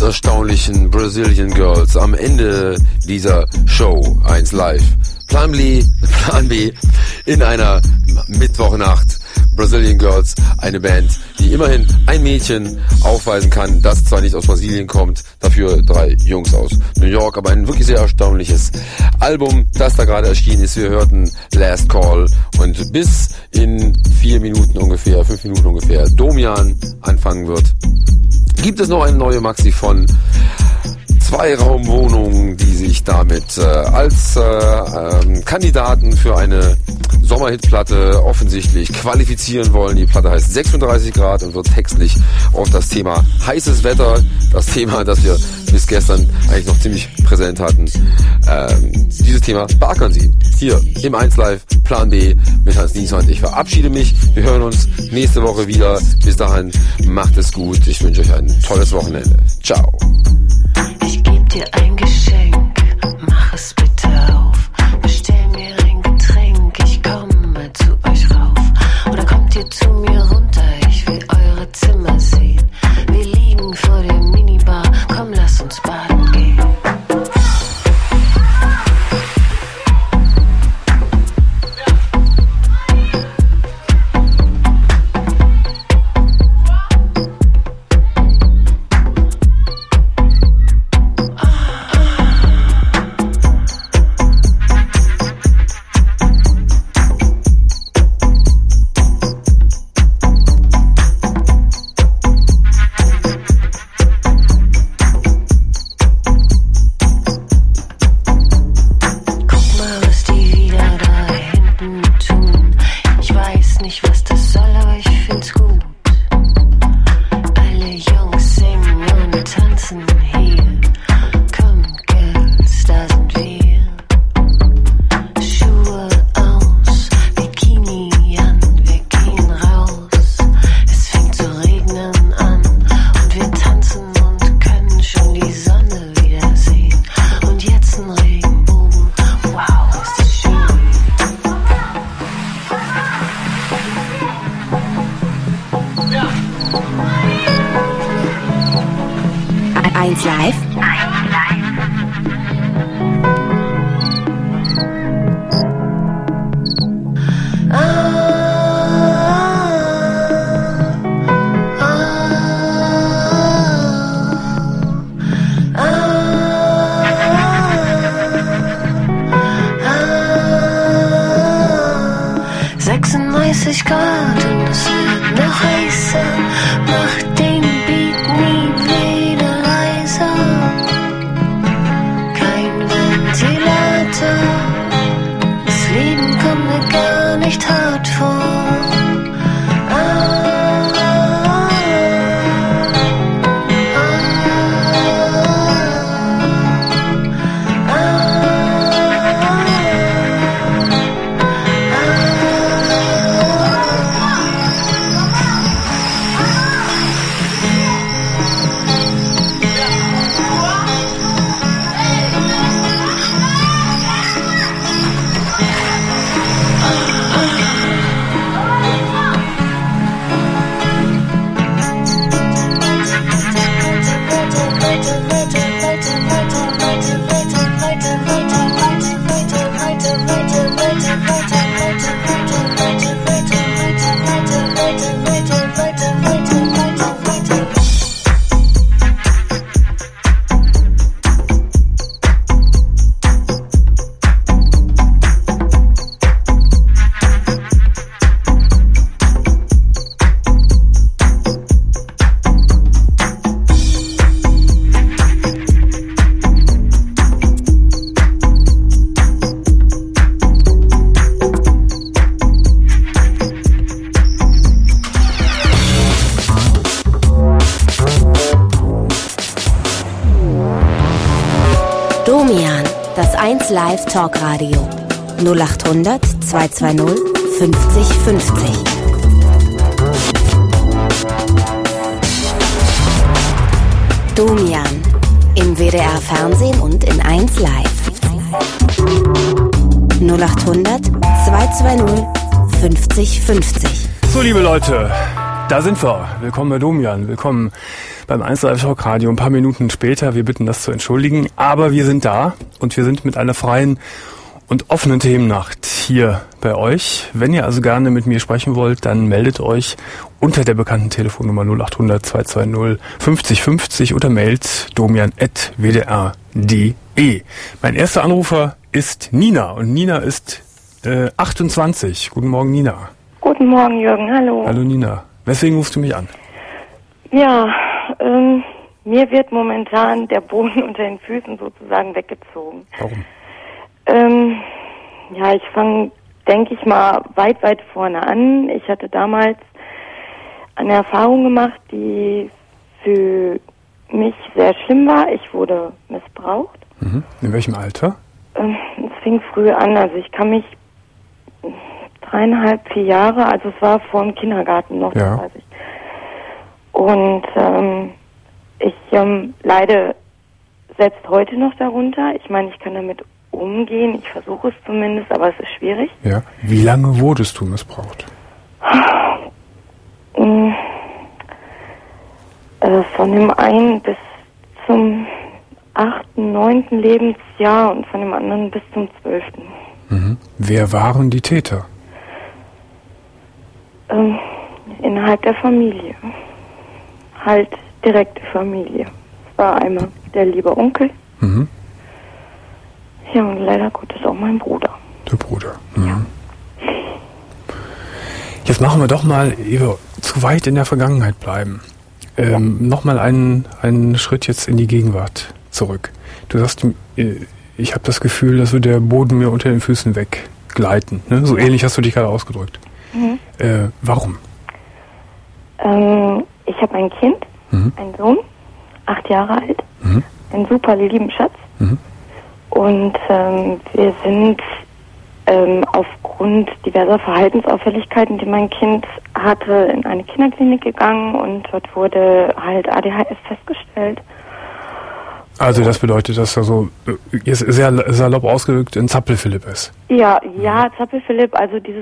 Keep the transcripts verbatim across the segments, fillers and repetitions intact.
erstaunlichen Brazilian Girls am Ende dieser Show eins Live. Plan B, Plan B in einer Mittwochnacht. Brazilian Girls, eine Band, die immerhin ein Mädchen aufweisen kann, das zwar nicht aus Brasilien kommt, dafür drei Jungs aus New York, aber ein wirklich sehr erstaunliches Album, das da gerade erschienen ist. Wir hörten Last Call und bis in vier Minuten ungefähr, fünf Minuten ungefähr, Domian anfangen wird, gibt es noch eine neue Maxi von Zwei-Raum-Wohnungen, die sich damit äh, als äh, ähm, Kandidaten für eine Sommerhitplatte offensichtlich qualifizieren wollen. Die Platte heißt sechsunddreißig Grad und wird textlich auf das Thema heißes Wetter, das Thema, das wir bis gestern eigentlich noch ziemlich präsent hatten, ähm, dieses Thema beackern sie hier im eins Live Plan B mit Hans Nieshand. Ich verabschiede mich. Wir hören uns nächste Woche wieder. Bis dahin, macht es gut. Ich wünsche euch ein tolles Wochenende. Ciao. Ich geb dir ein Geschenk, mach es bitte auf. Bestell mir ein Getränk, ich komme zu euch rauf. Oder kommt ihr zu mir runter, ich will eure Zimmer sehen. Wir liegen vor der Minibar, komm lass uns baden gehen. eins Live. sechsunddreißig Grad und es wird noch heißer. Mach den Beat nie wieder leiser. Kein Ventilator. Das Leben kommt mir gar nicht hart vor. Domian, das eins Live Talk Radio. null acht hundert zweihundertzweißig fünfzig fünfzig. Domian, im W D R Fernsehen und in eins Live. null acht hundert zweihundertzweißig fünfzig fünfzig. So, liebe Leute, da sind wir. Willkommen bei Domian. Willkommen beim eins Live Talk Radio. Ein paar Minuten später, wir bitten das zu entschuldigen, aber wir sind da und wir sind mit einer freien und offenen Themennacht hier bei euch. Wenn ihr also gerne mit mir sprechen wollt, dann meldet euch unter der bekannten Telefonnummer null acht hundert zwei zwei null fünfzig fünfzig oder mailt domian at w d r punkt d e. Mein erster Anrufer ist Nina und Nina ist äh, achtundzwanzig. Guten Morgen, Nina. Guten Morgen, Jürgen. Hallo. Hallo, Nina. Weswegen rufst du mich an? Ja, ähm, mir wird momentan der Boden unter den Füßen sozusagen weggezogen. Warum? Ähm, ja, ich fange, denke ich mal, weit, weit vorne an. Ich hatte damals eine Erfahrung gemacht, die für mich sehr schlimm war. Ich wurde missbraucht. Mhm. In welchem Alter? Ähm, es fing früh an. Also ich kann mich dreieinhalb, vier Jahre, also es war vor dem Kindergarten noch, ja. Das weiß ich. Und ähm, ich ähm, leide selbst heute noch darunter. Ich meine, ich kann damit umgehen. Ich versuche es zumindest, aber es ist schwierig. Ja. Wie lange wurdest du missbraucht? Ähm, äh, von dem einen bis zum achten, neunten Lebensjahr und von dem anderen bis zum zwölften. Mhm. Wer waren die Täter? Ähm, innerhalb der Familie. Halt direkte Familie. Es war einmal der liebe Onkel. Mhm. Ja, und leider Gottes auch mein Bruder. Der Bruder. Mhm. Ja. Jetzt machen wir doch mal, ehe wir zu weit in der Vergangenheit bleiben, ähm, ja. nochmal einen, einen Schritt jetzt in die Gegenwart zurück. Du sagst, ich habe das Gefühl, dass so der Boden mir unter den Füßen weggleiten. Ne? So ja. ähnlich hast du dich gerade ausgedrückt. Mhm. Äh, warum? Ähm, ich habe ein Kind, mhm. einen Sohn, acht Jahre alt, mhm. einen super lieben Schatz. Mhm. Und ähm, wir sind ähm, aufgrund diverser Verhaltensauffälligkeiten, die mein Kind hatte, in eine Kinderklinik gegangen und dort wurde halt A D H S festgestellt. Also das bedeutet, dass er so sehr salopp ausgedrückt ein Zappel-Philipp ist. Ja, ja, Zappel-Philipp, also dieses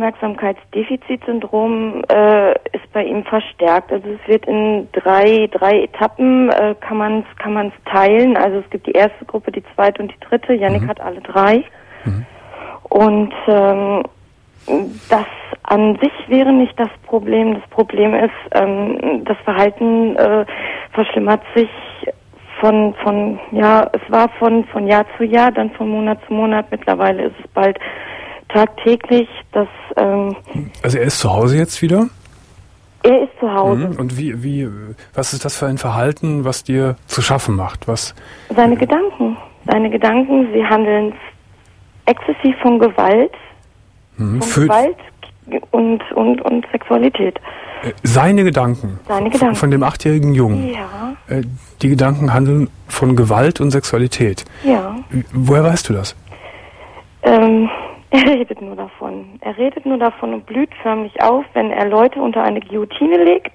Aufmerksamkeitsdefizitsyndrom äh, ist bei ihm verstärkt. Also es wird in drei, drei Etappen, äh, kann man es kann man's teilen. Also es gibt die erste Gruppe, die zweite und die dritte. Yannick mhm. hat alle drei. Mhm. Und ähm, das an sich wäre nicht das Problem. Das Problem ist, ähm, das Verhalten äh, verschlimmert sich Von, von, ja, es war von, von Jahr zu Jahr, dann von Monat zu Monat. Mittlerweile ist es bald tagtäglich, dass, ähm, also er ist zu Hause jetzt wieder? Er ist zu Hause. Mhm. Und wie, wie, was ist das für ein Verhalten, was dir zu schaffen macht? Was? Seine äh, Gedanken. Seine Gedanken, sie handeln exzessiv von Gewalt, mhm. von Gewalt und, und, und Sexualität. Seine Gedanken, Seine Gedanken. Von dem achtjährigen Jungen. Ja. Die Gedanken handeln von Gewalt und Sexualität. Ja. Woher weißt du das? Ähm, er redet nur davon. Er redet nur davon und blüht förmlich auf, wenn er Leute unter eine Guillotine legt.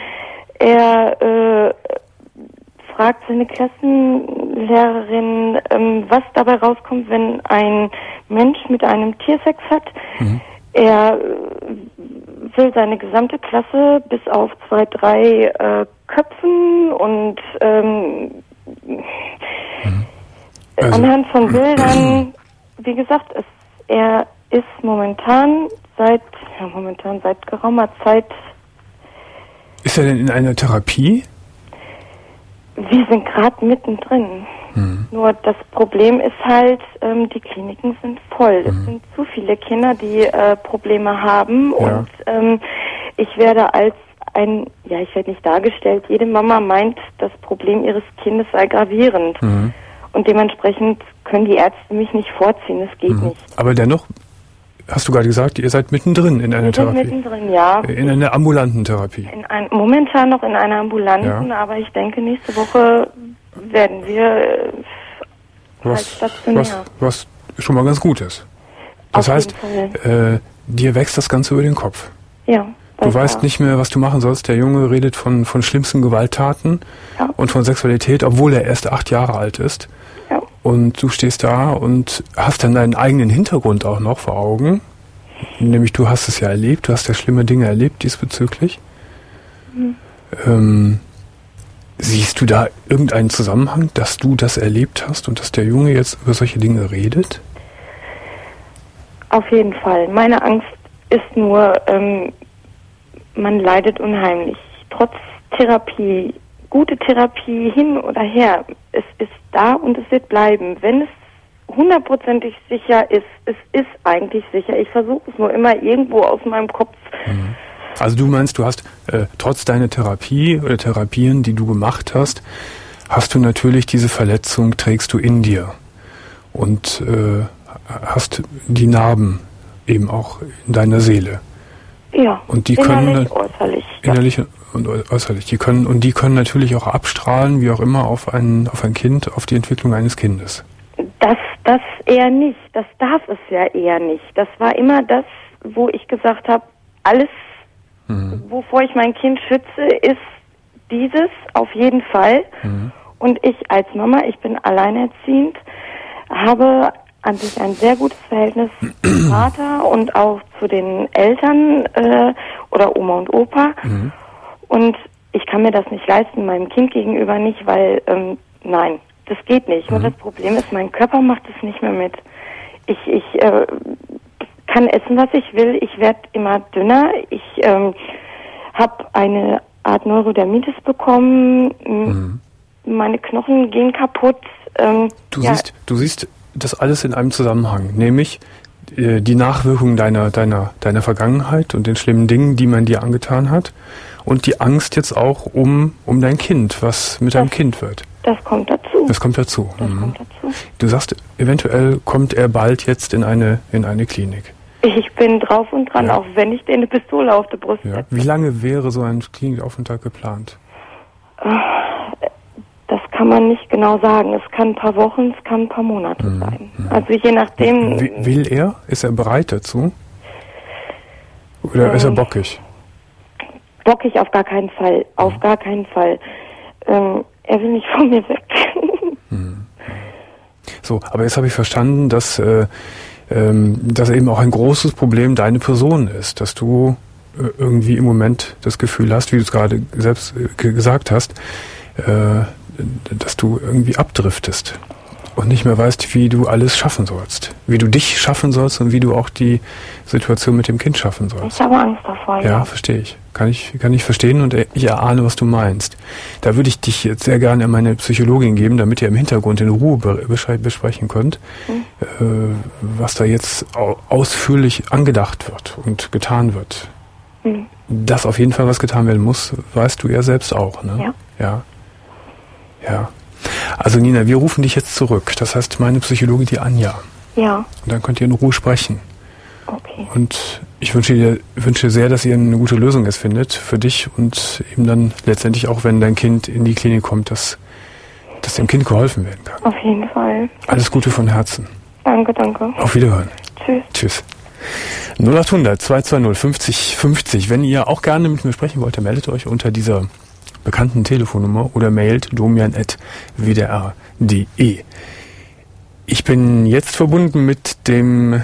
Er äh, fragt seine Klassenlehrerin, ähm, was dabei rauskommt, wenn ein Mensch mit einem Tier Sex hat. Mhm. Er will seine gesamte Klasse bis auf zwei, drei äh, köpfen und ähm, also, anhand von Bildern, wie gesagt, es, er ist momentan seit, ja, momentan seit geraumer Zeit. Ist er denn in einer Therapie? Wir sind gerade mittendrin. Mhm. Nur das Problem ist halt, ähm, die Kliniken sind voll. Mhm. Es sind zu viele Kinder, die äh, Probleme haben. Ja. Und ähm, ich werde als ein, ja, ich werde nicht dargestellt, jede Mama meint, das Problem ihres Kindes sei gravierend. Mhm. Und dementsprechend können die Ärzte mich nicht vorziehen. Das geht mhm. nicht. Aber dennoch, hast du gerade gesagt, ihr seid mittendrin in einer Wir Therapie. Sind mittendrin, ja. In einer ambulanten Therapie. In ein, momentan noch in einer ambulanten, ja. Aber ich denke, nächste Woche werden wir äh, was, halt stationär. Was, was schon mal ganz gut ist. Das Auf heißt, äh, dir wächst das Ganze über den Kopf. Ja. Du weißt auch nicht mehr, was du machen sollst. Der Junge redet von, von schlimmsten Gewalttaten ja. und von Sexualität, obwohl er erst acht Jahre alt ist. Ja. Und du stehst da und hast dann deinen eigenen Hintergrund auch noch vor Augen. Nämlich du hast es ja erlebt, du hast ja schlimme Dinge erlebt diesbezüglich. Mhm. Ähm, Siehst du da irgendeinen Zusammenhang, dass du das erlebt hast und dass der Junge jetzt über solche Dinge redet? Auf jeden Fall. Meine Angst ist nur, ähm, man leidet unheimlich. Trotz Therapie, gute Therapie hin oder her, es ist da und es wird bleiben. Wenn es hundertprozentig sicher ist, es ist eigentlich sicher. Ich versuche es nur immer irgendwo aus meinem Kopf. Mhm. Also du meinst, du hast äh, trotz deiner Therapie oder Therapien, die du gemacht hast, hast du natürlich diese Verletzung, trägst du in dir und äh, hast die Narben eben auch in deiner Seele. Ja, und die innerlich, können äußerlich. Innerlich ja. und äußerlich. Die können, und die können natürlich auch abstrahlen, wie auch immer, auf ein, auf ein Kind, auf die Entwicklung eines Kindes. Das, das eher nicht. Das darf es ja eher nicht. Das war immer das, wo ich gesagt habe, alles, mhm. wovor ich mein Kind schütze, ist dieses auf jeden Fall. Mhm. Und ich als Mama, ich bin alleinerziehend, habe an sich ein sehr gutes Verhältnis zum Vater und auch zu den Eltern äh, oder Oma und Opa. Mhm. Und ich kann mir das nicht leisten, meinem Kind gegenüber nicht, weil, ähm, nein, das geht nicht. Mhm. Nur das Problem ist, mein Körper macht es nicht mehr mit. Ich, ich äh, kann essen, was ich will. Ich werde immer dünner. Ich ähm, habe eine Art Neurodermitis bekommen. Mhm. Meine Knochen gehen kaputt. Ähm, du, ja. siehst, du siehst das alles in einem Zusammenhang, nämlich äh, die Nachwirkungen deiner, deiner, deiner Vergangenheit und den schlimmen Dingen, die man dir angetan hat, und die Angst jetzt auch um, um dein Kind, was mit das, deinem Kind wird. Das kommt dazu. Das kommt dazu. Das mhm. kommt dazu. Du sagst, eventuell kommt er bald jetzt in eine, in eine Klinik. Ich bin drauf und dran, ja. auch wenn ich dir eine Pistole auf der Brust ja. setze. Wie lange wäre so ein Klinikaufenthalt geplant? Das kann man nicht genau sagen. Es kann ein paar Wochen, es kann ein paar Monate mhm. sein. Also je nachdem... Will er? Ist er bereit dazu? Oder ähm, ist er bockig? Bockig auf gar keinen Fall. Auf mhm. gar keinen Fall. Ähm, er will nicht von mir weg. mhm. So, aber jetzt habe ich verstanden, dass, äh, ähm, dass eben auch ein großes Problem deine Person ist. Dass du äh, irgendwie im Moment das Gefühl hast, wie du es gerade selbst äh, gesagt hast, äh, dass du irgendwie abdriftest und nicht mehr weißt, wie du alles schaffen sollst. Wie du dich schaffen sollst und wie du auch die Situation mit dem Kind schaffen sollst. Ich habe Angst davor, ja. Ja, verstehe ich. Kann ich, kann ich verstehen und ich erahne, was du meinst. Da würde ich dich jetzt sehr gerne an meine Psychologin geben, damit ihr im Hintergrund in Ruhe besprechen könnt, hm. äh, was da jetzt ausführlich angedacht wird und getan wird. Hm. Dass auf jeden Fall was getan werden muss, weißt du ja selbst auch, ne? Ja. Ja. Ja. Also Nina, wir rufen dich jetzt zurück. Das heißt, meine Psychologin, die Anja. Ja. Und dann könnt ihr in Ruhe sprechen. Okay. Und ich wünsche dir wünsche sehr, dass ihr eine gute Lösung jetzt findet für dich und eben dann letztendlich auch, wenn dein Kind in die Klinik kommt, dass, dass dem Kind geholfen werden kann. Auf jeden Fall. Alles Gute von Herzen. Danke, danke. Auf Wiederhören. Tschüss. Tschüss. null acht hundert zwei zwei null fünfzig fünfzig. Wenn ihr auch gerne mit mir sprechen wollt, dann meldet euch unter dieser bekannten Telefonnummer oder mailt domian at w d r punkt d e. Ich bin jetzt verbunden mit dem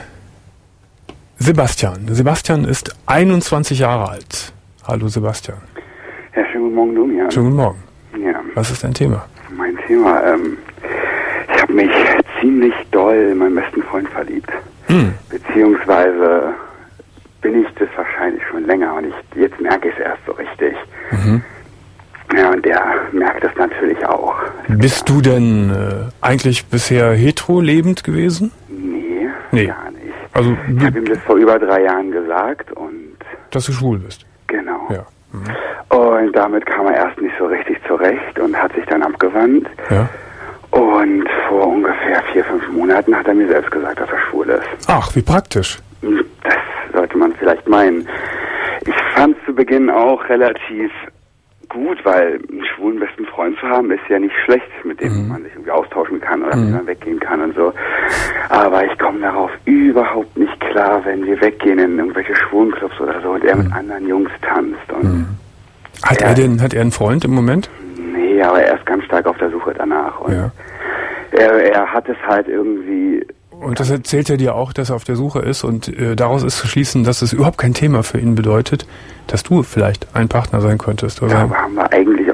Sebastian. Sebastian ist einundzwanzig Jahre alt. Hallo Sebastian. Ja, schönen guten Morgen, Domian. Schönen guten Morgen. Ja. Was ist dein Thema? Mein Thema, ähm, ich habe mich ziemlich doll in meinen besten Freund verliebt. Hm. Beziehungsweise bin ich das wahrscheinlich schon länger und ich, jetzt merke ich es erst so richtig. Mhm. Ja, und der merkt es natürlich auch. Bist du denn äh, eigentlich bisher hetero lebend gewesen? Nee, nee. gar nicht. Also, ich habe ihm das vor über drei Jahren gesagt und... Dass du schwul bist? Genau. Ja. Mhm. Und damit kam er erst nicht so richtig zurecht und hat sich dann abgewandt. Ja. Und vor ungefähr vier, fünf Monaten hat er mir selbst gesagt, dass er schwul ist. Ach, wie praktisch. Das sollte man vielleicht meinen. Ich fand es zu Beginn auch relativ gut, weil einen schwulen besten Freund zu haben, ist ja nicht schlecht, mit dem mhm. man sich irgendwie austauschen kann oder mhm. mit dem man weggehen kann und so. Aber ich komme darauf überhaupt nicht klar, wenn wir weggehen in irgendwelche Schwulenclubs oder so und er mhm. mit anderen Jungs tanzt. Und mhm. Hat er, er denn, hat er einen Freund im Moment? Nee, aber er ist ganz stark auf der Suche danach. Und ja. er, er hat es halt irgendwie... Und das erzählt er dir auch, dass er auf der Suche ist und äh, daraus ist zu schließen, dass es überhaupt kein Thema für ihn bedeutet, dass du vielleicht ein Partner sein könntest. Oder? Darüber haben wir eigentlich auch so geredet.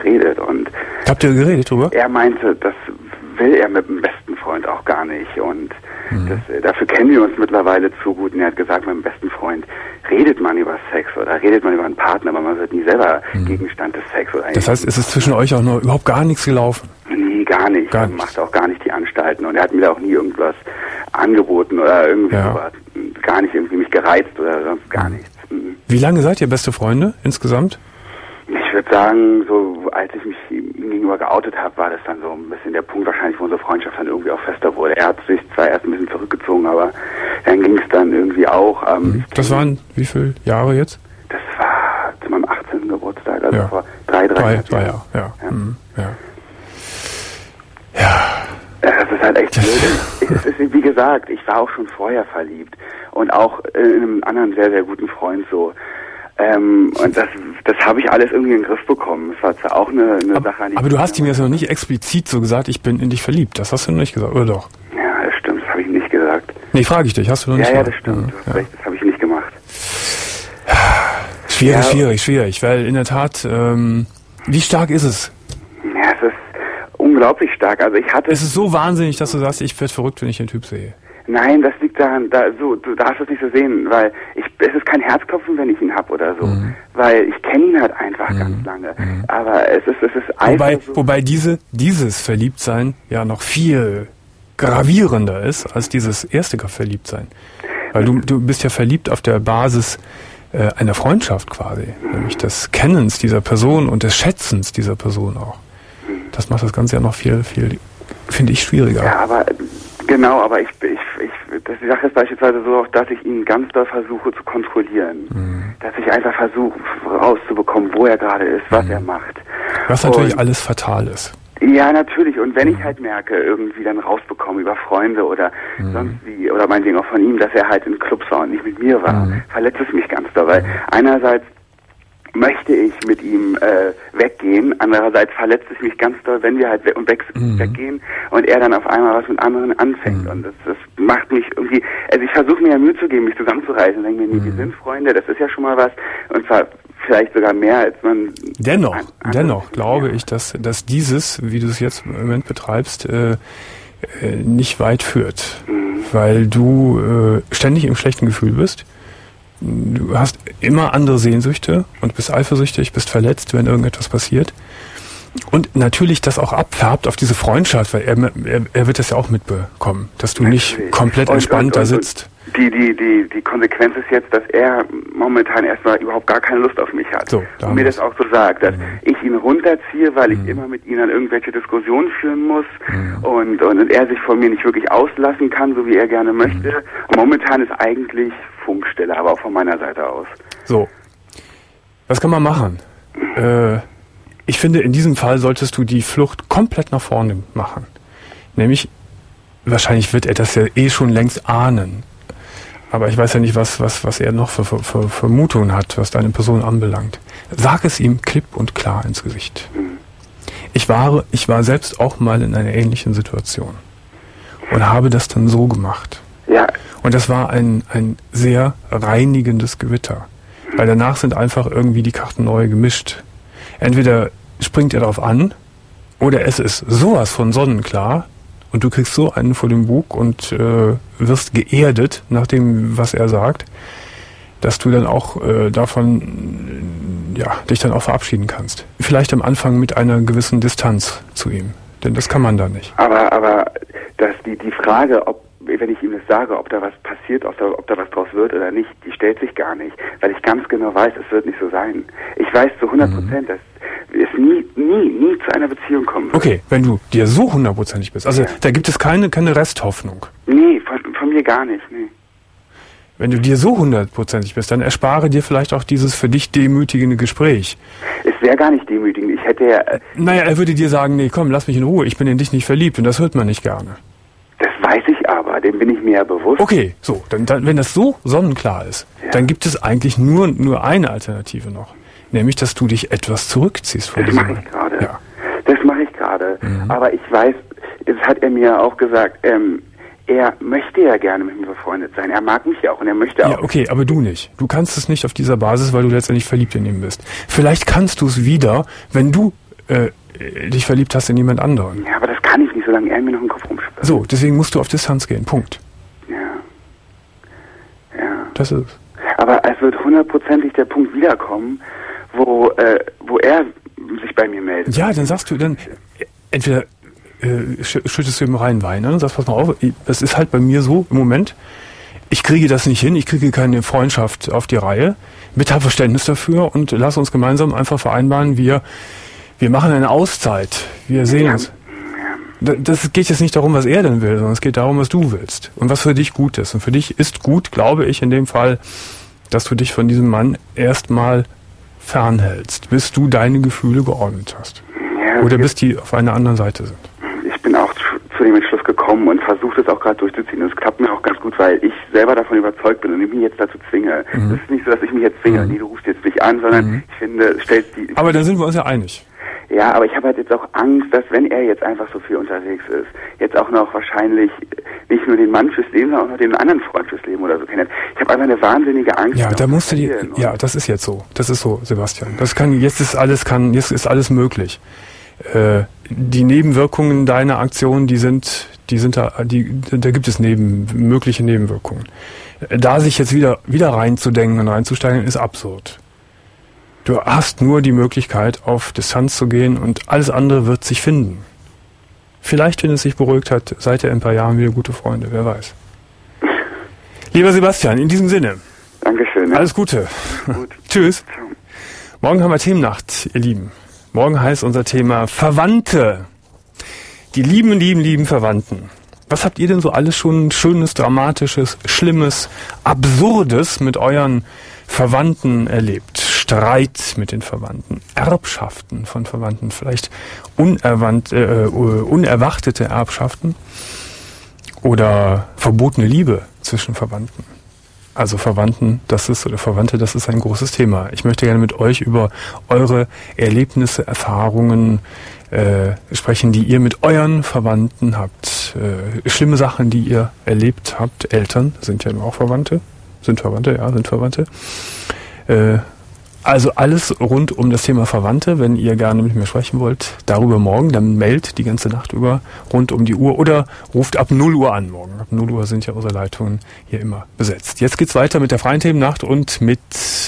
geredet. Und habt ihr geredet drüber? Er meinte, das will er mit dem besten Freund auch gar nicht. Und mhm. das, dafür kennen wir uns mittlerweile zu gut. Und er hat gesagt, mit dem besten Freund redet man über Sex oder redet man über einen Partner, aber man wird nie selber mhm. Gegenstand des Sex. Oder das heißt, es ist zwischen euch auch noch überhaupt gar nichts gelaufen? Nee, gar nicht. Gar er macht auch gar nicht die Anstalten. Und er hat mir da auch nie irgendwas angeboten oder irgendwie ja. sowas. Gar nicht irgendwie mich gereizt oder sonst gar mhm. nichts. Mhm. Wie lange seid ihr beste Freunde insgesamt? Ich würde sagen, so als ich mich ihm gegenüber geoutet habe, war das dann so ein bisschen der Punkt wahrscheinlich, wo unsere Freundschaft dann irgendwie auch fester wurde. Er hat sich zwar erst ein bisschen zurückgezogen, aber dann ging es dann irgendwie auch. Ähm, mhm. Das waren wie viele Jahre jetzt? Das war zu meinem achtzehnten Geburtstag, also ja. vor drei, drei, drei, drei Jahre. Ja. Ja. Mhm. Ja. Ja. Das ist halt echt blöd. Es ist, wie gesagt, ich war auch schon vorher verliebt und auch in einem anderen sehr, sehr guten Freund so. Ähm, und das, das habe ich alles irgendwie in den Griff bekommen. Es war zwar auch eine, eine aber, Sache, an die aber du hast ihm jetzt noch nicht explizit so gesagt, ich bin in dich verliebt. Das hast du noch nicht gesagt, oder doch? Ja, das stimmt, das habe ich nicht gesagt. Nee, frage ich dich, hast du noch nicht ja, gesagt? Ja, das stimmt, ja, du hast recht, das habe ich nicht gemacht. Schwierig, ja. schwierig, schwierig, weil in der Tat, ähm, wie stark ist es? Ja, es ist unglaublich stark. Also ich hatte... Es ist so wahnsinnig, dass du sagst, ich werde verrückt, wenn ich den Typ sehe. Nein, das liegt daran, da, so, du darfst es nicht so sehen, weil ich, es ist kein Herzklopfen, wenn ich ihn hab oder so, mhm. weil ich kenne ihn halt einfach mhm. ganz lange, mhm. aber es ist, es ist einfach wobei, so. Wobei diese, dieses Verliebtsein ja noch viel gravierender ist, als dieses erste Verliebtsein. Weil du, du bist ja verliebt auf der Basis äh, einer Freundschaft quasi, mhm. nämlich des Kennens dieser Person und des Schätzens dieser Person auch. Mhm. Das macht das Ganze ja noch viel, viel, finde ich, schwieriger. Ja, aber genau, aber ich, ich, ich, das, die Sache ist beispielsweise so auch, dass ich ihn ganz doll versuche zu kontrollieren. Mhm. Dass ich einfach versuche rauszubekommen, wo er gerade ist, was mhm. er macht. Was natürlich und, alles fatal ist. Ja, natürlich. Und wenn mhm. ich halt merke, irgendwie dann rausbekomme über Freunde oder mhm. sonst wie, oder meinetwegen auch von ihm, dass er halt in Clubs war und nicht mit mir war, mhm. verletzt es mich ganz doll. Weil mhm. einerseits möchte ich mit ihm äh, weggehen, andererseits verletzt es mich ganz doll, wenn wir halt we- und weg- mhm. weggehen und er dann auf einmal was mit anderen anfängt. Mhm. Und das, das macht mich irgendwie, also ich versuche mir ja Mühe zu geben, mich zusammenzureißen und denke mir, nee, wir sind Freunde, das ist ja schon mal was und zwar vielleicht sogar mehr, als man... Dennoch, an, an dennoch glaube ich, dass, dass dieses, wie du es jetzt im Moment betreibst, äh, äh, nicht weit führt, mhm. weil du äh, ständig im schlechten Gefühl bist. Du hast immer andere Sehnsüchte und bist eifersüchtig, bist verletzt, wenn irgendetwas passiert. Und natürlich das auch abfärbt auf diese Freundschaft, weil er, er, er wird das ja auch mitbekommen, dass du nicht komplett entspannt und, und, da sitzt. Die, die, die, die Konsequenz ist jetzt, dass er momentan erstmal überhaupt gar keine Lust auf mich hat. So, und mir das auch so sagt, dass mhm. ich ihn runterziehe, weil ich mhm. immer mit ihm dann irgendwelche Diskussionen führen muss mhm. und, und, und er sich von mir nicht wirklich auslassen kann, so wie er gerne möchte. Mhm. Und momentan ist eigentlich Funkstille, aber auch von meiner Seite aus. So, was kann man machen? Mhm. Äh, ich finde, in diesem Fall solltest du die Flucht komplett nach vorne machen. Nämlich, wahrscheinlich wird er das ja eh schon längst ahnen. Aber ich weiß ja nicht, was, was, was er noch für, für, für Vermutungen hat, was deine Person anbelangt. Sag es ihm klipp und klar ins Gesicht. Mhm. Ich war, ich war selbst auch mal in einer ähnlichen Situation und habe das dann so gemacht. Ja. Und das war ein, ein sehr reinigendes Gewitter. Mhm. Weil danach sind einfach irgendwie die Karten neu gemischt. Entweder springt er darauf an, oder es ist sowas von sonnenklar, und du kriegst so einen vor dem Bug und äh, wirst geerdet nach dem, was er sagt, dass du dann auch äh, davon, äh, ja, dich dann auch verabschieden kannst. Vielleicht am Anfang mit einer gewissen Distanz zu ihm, denn das kann man da nicht. Aber, aber, dass die, die Frage, ob, wenn ich ihm das sage, ob da was passiert, ob da, ob da was draus wird oder nicht, die stellt sich gar nicht, weil ich ganz genau weiß, es wird nicht so sein. Ich weiß zu hundert Prozent, mhm. dass es nie, nie, nie zu einer Beziehung kommen wird. Okay, wenn du dir so hundertprozentig bist, also ja. da gibt es keine, keine Resthoffnung. Nee, von, von mir gar nicht, nee. Wenn du dir so hundertprozentig bist, dann erspare dir vielleicht auch dieses für dich demütigende Gespräch. Es wäre gar nicht demütigend, ich hätte ja... Äh, naja, er würde dir sagen, nee, komm, lass mich in Ruhe, ich bin in dich nicht verliebt und das hört man nicht gerne. Das weiß ich aber, dem bin ich mir ja bewusst. Okay, so, dann, dann, wenn das so sonnenklar ist, ja. dann gibt es eigentlich nur, nur eine Alternative noch. Nämlich, dass du dich etwas zurückziehst von Das diesem. mache ich gerade. Ja. Das mache ich gerade. Mhm. Aber ich weiß, das hat er mir auch gesagt, ähm, er möchte ja gerne mit mir befreundet sein. Er mag mich ja auch und er möchte auch. Ja, okay, aber du nicht. Du kannst es nicht auf dieser Basis, weil du letztendlich verliebt in ihn bist. Vielleicht kannst du es wieder, wenn du äh, dich verliebt hast in jemand anderen. Ja, aber das kann ich nicht, solange er mir noch im Kopf rumspürt. So, deswegen musst du auf Distanz gehen. Punkt. Ja. Ja. Das ist es. Aber es wird hundertprozentig der Punkt wiederkommen, wo, äh, wo er sich bei mir meldet. Ja, dann sagst du, dann entweder äh, schüttest du ihm rein Wein und sagst, pass mal auf, das ist halt bei mir so im Moment, ich kriege das nicht hin, ich kriege keine Freundschaft auf die Reihe, bitte hab Verständnis dafür und lass uns gemeinsam einfach vereinbaren, wir, wir machen eine Auszeit, wir sehen Ja. uns. Das geht jetzt nicht darum, was er denn will, sondern es geht darum, was du willst und was für dich gut ist. Und für dich ist gut, glaube ich, in dem Fall, dass du dich von diesem Mann erstmal fernhältst, bis du deine Gefühle geordnet hast. Ja, Oder bis die auf einer anderen Seite sind. ich bin auch zu, zu dem Entschluss gekommen und versuche das auch gerade durchzuziehen. Und es klappt mir auch ganz gut, weil ich selber davon überzeugt bin und ich mich jetzt dazu zwinge. Mhm. Es ist nicht so, dass ich mich jetzt zwinge, Mhm. nee, du rufst jetzt nicht an, sondern Mhm. ich finde, es stellt die... Aber dann sind wir uns ja einig. Ja, aber ich habe halt jetzt auch Angst, dass wenn er jetzt einfach so viel unterwegs ist, jetzt auch noch wahrscheinlich nicht nur den Mann fürs Leben, sondern auch noch den anderen Freund fürs Leben oder so kennenlernt. Ich habe einfach eine wahnsinnige Angst. Ja, ihn da auch musst zu du die, verlieren. ja, das ist jetzt so. Das ist so, Sebastian. Das kann, jetzt ist alles, kann, jetzt ist alles möglich. Äh, die Nebenwirkungen deiner Aktion, die sind, die sind da, die, da gibt es neben, mögliche Nebenwirkungen. Da sich jetzt wieder, wieder reinzudenken und reinzusteigen, ist absurd. Du hast nur die Möglichkeit, auf Distanz zu gehen und alles andere wird sich finden. Vielleicht, wenn es sich beruhigt hat, seid ihr in ein paar Jahren wieder gute Freunde, wer weiß. Lieber Sebastian, in diesem Sinne. Dankeschön. Ja. Alles Gute. Gut. Tschüss. Ciao. Morgen haben wir Themennacht, ihr Lieben. Morgen heißt unser Thema Verwandte. Die lieben, lieben, lieben Verwandten. Was habt ihr denn so alles schon Schönes, Dramatisches, Schlimmes, Absurdes mit euren Verwandten erlebt? Streit mit den Verwandten, Erbschaften von Verwandten, vielleicht unerwandt, äh, unerwartete Erbschaften oder verbotene Liebe zwischen Verwandten. Also Verwandten, das ist, oder Verwandte, das ist ein großes Thema. Ich möchte gerne mit euch über eure Erlebnisse, Erfahrungen äh, sprechen, die ihr mit euren Verwandten habt. Äh, schlimme Sachen, die ihr erlebt habt. Eltern sind ja auch Verwandte. Sind Verwandte, ja, sind Verwandte. Äh, also alles rund um das Thema Verwandte. Wenn ihr gerne mit mir sprechen wollt, darüber morgen, dann meldet die ganze Nacht über rund um die Uhr oder ruft ab null Uhr an morgen. Ab null Uhr sind ja unsere Leitungen hier immer besetzt. Jetzt geht's weiter mit der freien Themennacht und mit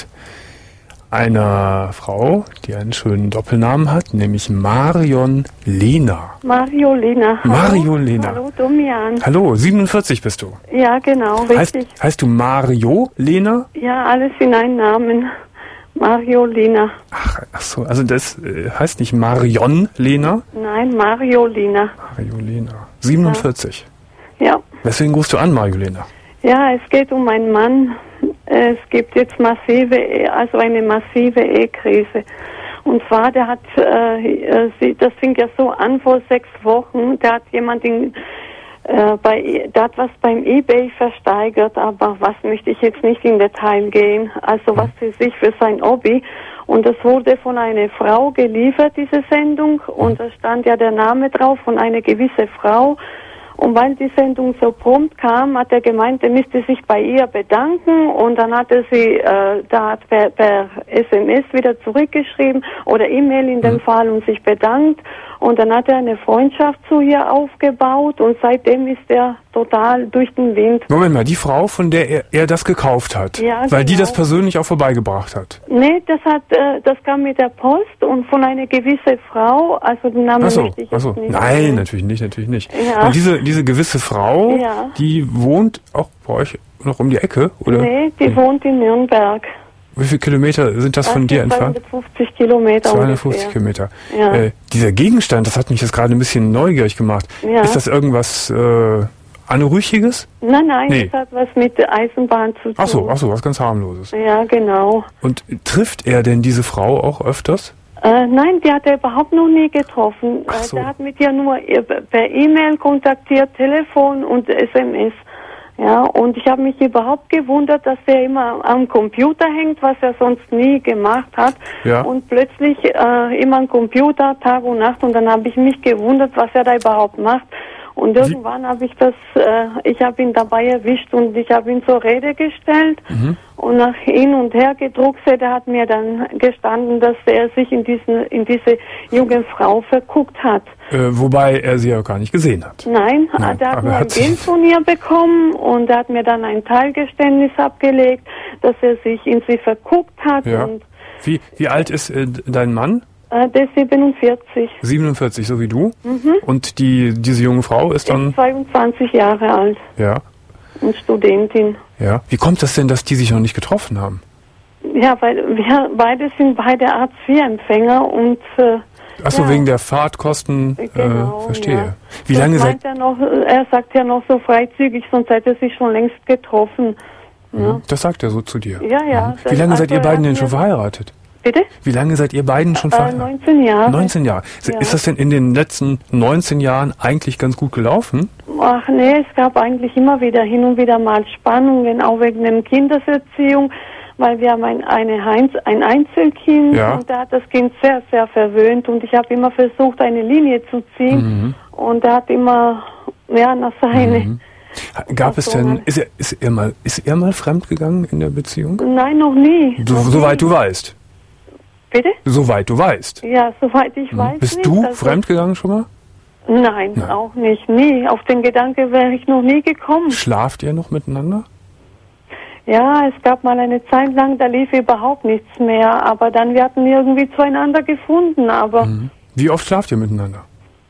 einer Frau, die einen schönen Doppelnamen hat, nämlich Marion Lehner. Mario Lehner. Hallo. Mario Lehner. Hallo, Domian. Hallo, siebenundvierzig bist du. Ja, genau, Heißt, richtig. heißt du Mario Lehner? Ja, alles in einem Namen. Mario Lehner. Ach, ach so, also das äh, heißt nicht Marion Lehner? Nein, Mario Lehner. Mario Lehner. siebenundvierzig. Ja. Weswegen rufst du an, Mario Lehner? Ja, es geht um meinen Mann. Es gibt jetzt massive, E- also eine massive Ehekrise. Und zwar, der hat, äh, sie- das fing ja so an vor sechs Wochen, der hat jemanden, äh, bei, der hat was beim eBay versteigert, aber was möchte ich jetzt nicht in Detail gehen, also was für sich, für sein Hobby. Und das wurde von einer Frau geliefert, diese Sendung, und da stand ja der Name drauf von einer gewissen Frau. Und weil die Sendung so prompt kam, hat er gemeint, er müsste sich bei ihr bedanken. Und dann hat er sie, äh, da hat per, per S M S wieder zurückgeschrieben oder E-Mail in dem Mhm. Fall und sich bedankt. Und dann hat er eine Freundschaft zu ihr aufgebaut und seitdem ist er total durch den Wind. Moment mal, die Frau, von der er, er das gekauft hat, Ja, weil die genau. das persönlich auch vorbeigebracht hat. Nee, das hat, äh, das kam mit der Post und von einer gewissen Frau, also den Namen Ach so, möchte ich ach jetzt so. nicht Nein, nennen. natürlich nicht, natürlich nicht. Ja. Und diese, diese gewisse Frau, Ja. die wohnt auch bei euch noch um die Ecke, oder? Nee, die wohnt in Nürnberg. Wie viele Kilometer sind das von dir entfernt? zweihundertfünfzig Kilometer zweihundertfünfzig ungefähr. Kilometer. Ja. Äh, dieser Gegenstand, das hat mich jetzt gerade ein bisschen neugierig gemacht. Ja. Ist das irgendwas äh, Anrüchiges? Nein, nein, Nee. das hat was mit der Eisenbahn zu tun. Ach so, ach so, was ganz harmloses. Ja, genau. Und trifft er denn diese Frau auch öfters? Äh, nein, die hat er überhaupt noch nie getroffen. Ach Äh, so. Der hat mit ihr nur ihr per E-Mail kontaktiert, Telefon und S M S. Ja, und ich habe mich überhaupt gewundert, dass er immer am Computer hängt, was er sonst nie gemacht hat. Ja. Und plötzlich äh, immer am Computer, Tag und Nacht. Und dann habe ich mich gewundert, was er da überhaupt macht. Und irgendwann habe ich das, äh, ich habe ihn dabei erwischt und ich habe ihn zur Rede gestellt. Mhm. Und nach hin und her gedruckset, er hat mir dann gestanden, dass er sich in, diesen, in diese junge Frau verguckt hat. Äh, wobei er sie ja gar nicht gesehen hat. Nein, Nein der hat nur ein hat Bild von ihr bekommen und er hat mir dann ein Teilgeständnis abgelegt, dass er sich in sie verguckt hat. Ja. Und Wie, wie alt ist äh, dein Mann? äh, der ist siebenundvierzig. siebenundvierzig, so wie du. Mhm. Und die diese junge Frau ist dann... Ist zweiundzwanzig Jahre alt Ja, und Studentin. ja. Wie kommt das denn, dass die sich noch nicht getroffen haben? Ja, weil wir beide sind beide Hartz vier Empfänger und äh, Achso, ja. wegen der Fahrtkosten, Genau, äh, verstehe. ja. Wie Das lange meint seid... er noch, er sagt ja noch so freizügig, sonst hätte er sich schon längst getroffen. Ja, Das sagt er so zu dir. ja. ja. Wie lange seid Also ihr beiden er denn hat schon mir- verheiratet? Bitte? Wie lange seid ihr beiden schon Äh, verheiratet? neunzehn Jahre. neunzehn Jahre. Ja. Ist das denn in den letzten neunzehn Jahren eigentlich ganz gut gelaufen? Ach nee, es gab eigentlich immer wieder hin und wieder mal Spannungen, auch wegen der Kindeserziehung, weil wir haben ein, eine Heinz, ein Einzelkind Ja. und da hat das Kind sehr, sehr verwöhnt und ich habe immer versucht, eine Linie zu ziehen Mhm. und er hat immer, ja, nach seine... Mhm. Gab es denn, ist er, ist er mal, ist er mal fremdgegangen in der Beziehung? Nein, noch nie. Du, noch soweit nie. du weißt. Bitte? Soweit du weißt. Ja, soweit ich weiß Bist nicht. du also- fremdgegangen schon mal? Nein, Nein. auch nicht. Nie. Auf den Gedanke wäre ich noch nie gekommen. Schlaft ihr noch miteinander? Ja, es gab mal eine Zeit lang, da lief überhaupt nichts mehr. Aber dann, wir hatten irgendwie zueinander gefunden. Aber Mhm. Wie oft schlaft ihr miteinander?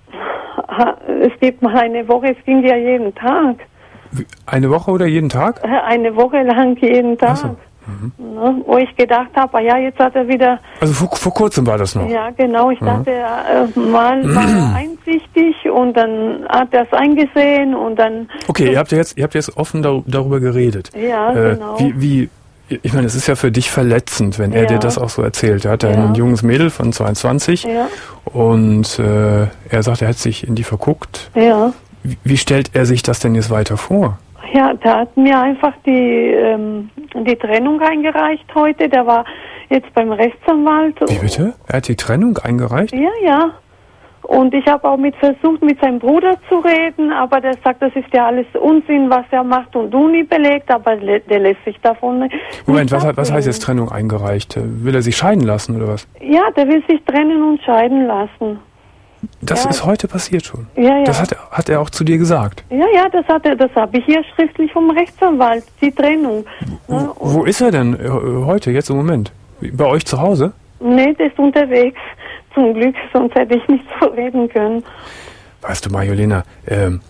ha, es gibt mal eine Woche, es ging ja jeden Tag. Wie- Eine Woche oder jeden Tag? Äh, Eine Woche lang jeden Tag. Ach so. Ne, wo ich gedacht habe, ah ja, jetzt hat er wieder, Also vor, vor kurzem war das noch. ja genau, ich dachte, äh, mal war er einsichtig und dann hat er es eingesehen und dann, Okay, ihr habt ja jetzt, ihr habt jetzt offen dar darüber geredet. ja, Äh, genau. Wie, wie, ich meine, es ist ja für dich verletzend, wenn er Ja. dir das auch so erzählt. Er hat ja Ja. ein junges Mädel von zweiundzwanzig Ja, und äh, er sagt, er hat sich in die verguckt. ja. Wie, wie stellt er sich das denn jetzt weiter vor? Ja, der hat mir einfach die, ähm, die Trennung eingereicht heute. Der war jetzt beim Rechtsanwalt. Wie bitte? Er hat die Trennung eingereicht? Ja, ja. Und ich habe auch mit versucht, mit seinem Bruder zu reden, aber der sagt, das ist ja alles Unsinn, was er macht und Uni belegt, aber le- der lässt sich davon nicht Moment, was, hat- was heißt abbringen. jetzt Trennung eingereicht? Äh, Will er sich scheiden lassen oder was? Ja, der will sich trennen und scheiden lassen. Das Ja. ist heute passiert schon. Ja, ja. Das hat, er- hat er auch zu dir gesagt. Ja, ja, das hat er, das habe ich hier schriftlich vom Rechtsanwalt, die Trennung. Ne? Wo ist er denn äh, heute, jetzt im Moment? Bei euch zu Hause? Nee, der ist unterwegs. Zum Glück, sonst hätte ich nicht so reden können. Weißt du, Marjolina, ähm,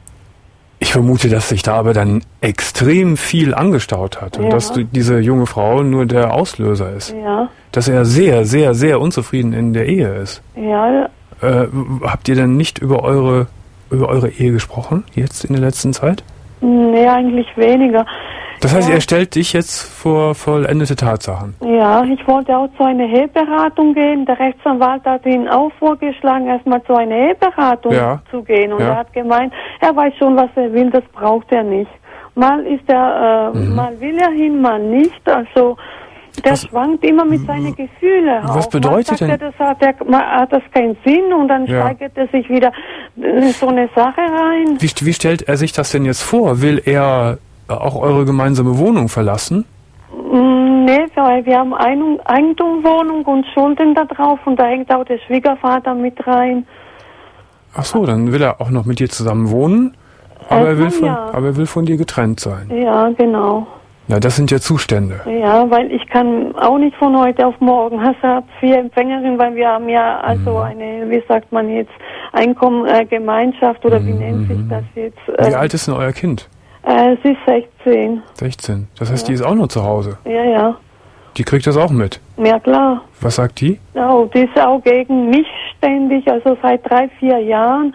ich vermute, dass sich da aber dann extrem viel angestaut hat und Ja. dass du, diese junge Frau nur der Auslöser ist. Ja, Dass er sehr, sehr, sehr unzufrieden in der Ehe ist. ja, Äh, habt ihr denn nicht über eure, über eure Ehe gesprochen, jetzt in der letzten Zeit? nee, eigentlich weniger. Das heißt, Ja. er stellt dich jetzt vor vollendete Tatsachen. Ja, ich wollte auch zu einer Eheberatung gehen. Der Rechtsanwalt hat ihn auch vorgeschlagen, erstmal zu einer Eheberatung Ja. zu gehen. Und Ja. er hat gemeint, er weiß schon, was er will, das braucht er nicht. Mal ist er, äh, Mhm. mal will er hin, mal nicht. Also der Was- schwankt immer mit seinen Gefühlen. Was auch. bedeutet mal sagt denn- Er, das hat, er, mal hat das keinen Sinn und dann Ja. steigert er sich wieder in so eine Sache rein. Wie, wie stellt er sich das denn jetzt vor? Will er auch eure gemeinsame Wohnung verlassen? Mm, Nee, weil wir haben Ein Eigentumswohnung und Schulden da drauf und da hängt auch der Schwiegervater mit rein. Ach so, dann will er auch noch mit dir zusammen wohnen, aber er will Erstmal von, ja. aber er will von dir getrennt sein. Ja, genau. Na, das sind ja Zustände. Ja, weil ich kann auch nicht von heute auf morgen. Hast du vier Empfängerin, weil wir haben ja also eine, wie sagt man jetzt, Einkommengemeinschaft äh, Gemeinschaft oder wie nennt sich das jetzt? Wie Äh, alt ist denn euer Kind? äh, sie ist sechzehn. sechzehn. Das heißt, die ist auch noch zu Hause. Ja, ja. Die kriegt das auch mit. Ja, klar. Was sagt die? Oh, die ist auch gegen mich ständig, also seit drei, vier Jahren.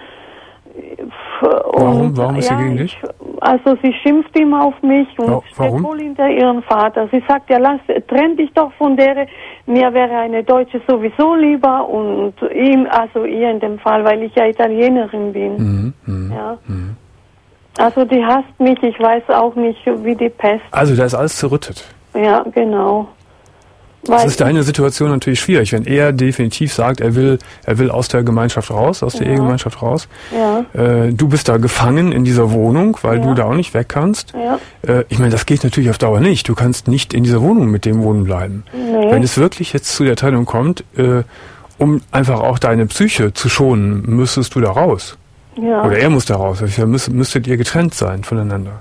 Warum? Und, Warum ist sie ja, gegen dich? Ich, also sie schimpft immer auf mich und Wa- steht warum? wohl hinter ihrem Vater. Sie sagt, ja, lass, trenn dich doch von der. Mir wäre eine Deutsche sowieso lieber und ihm, also ihr in dem Fall, weil ich ja Italienerin bin. Mhm, mhm. Ja. Also die hasst mich, ich weiß auch nicht, wie die Pest. Also, da ist alles zerrüttet. Ja, genau. Das ist deine Situation natürlich schwierig, wenn er definitiv sagt, er will, er will aus der Gemeinschaft raus, aus der ja. Ehegemeinschaft raus. Ja. Äh, du bist da gefangen in dieser Wohnung, weil ja. du da auch nicht weg kannst. Ja. Äh, ich meine, das geht natürlich auf Dauer nicht. Du kannst nicht in dieser Wohnung mit dem wohnen bleiben. Nee. Wenn es wirklich jetzt zu der Trennung kommt, äh, um einfach auch deine Psyche zu schonen, müsstest du da raus. Ja. Oder er muss da raus. Also müsst, müsstet ihr getrennt sein voneinander.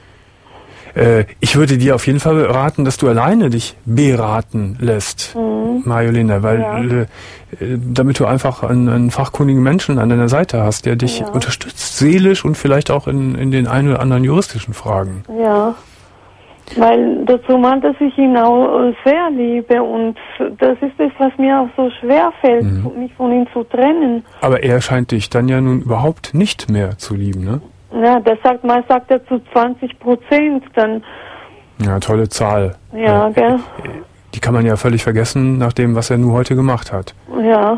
Ich würde dir auf jeden Fall raten, dass du alleine dich beraten lässt, mhm. Marjolina, weil ja. äh, damit du einfach einen, einen fachkundigen Menschen an deiner Seite hast, der dich ja. unterstützt, seelisch und vielleicht auch in, in den ein oder anderen juristischen Fragen. Ja, weil dazu mal, dass ich ihn auch sehr liebe und das ist es, was mir auch so schwer fällt, mhm. mich von ihm zu trennen. Aber er scheint dich dann ja nun überhaupt nicht mehr zu lieben, ne? Ja, das sagt mal, sagt er zu zwanzig Prozent dann. Ja, tolle Zahl. Ja, gell? Die kann man ja völlig vergessen, nach dem, was er nur heute gemacht hat. Ja.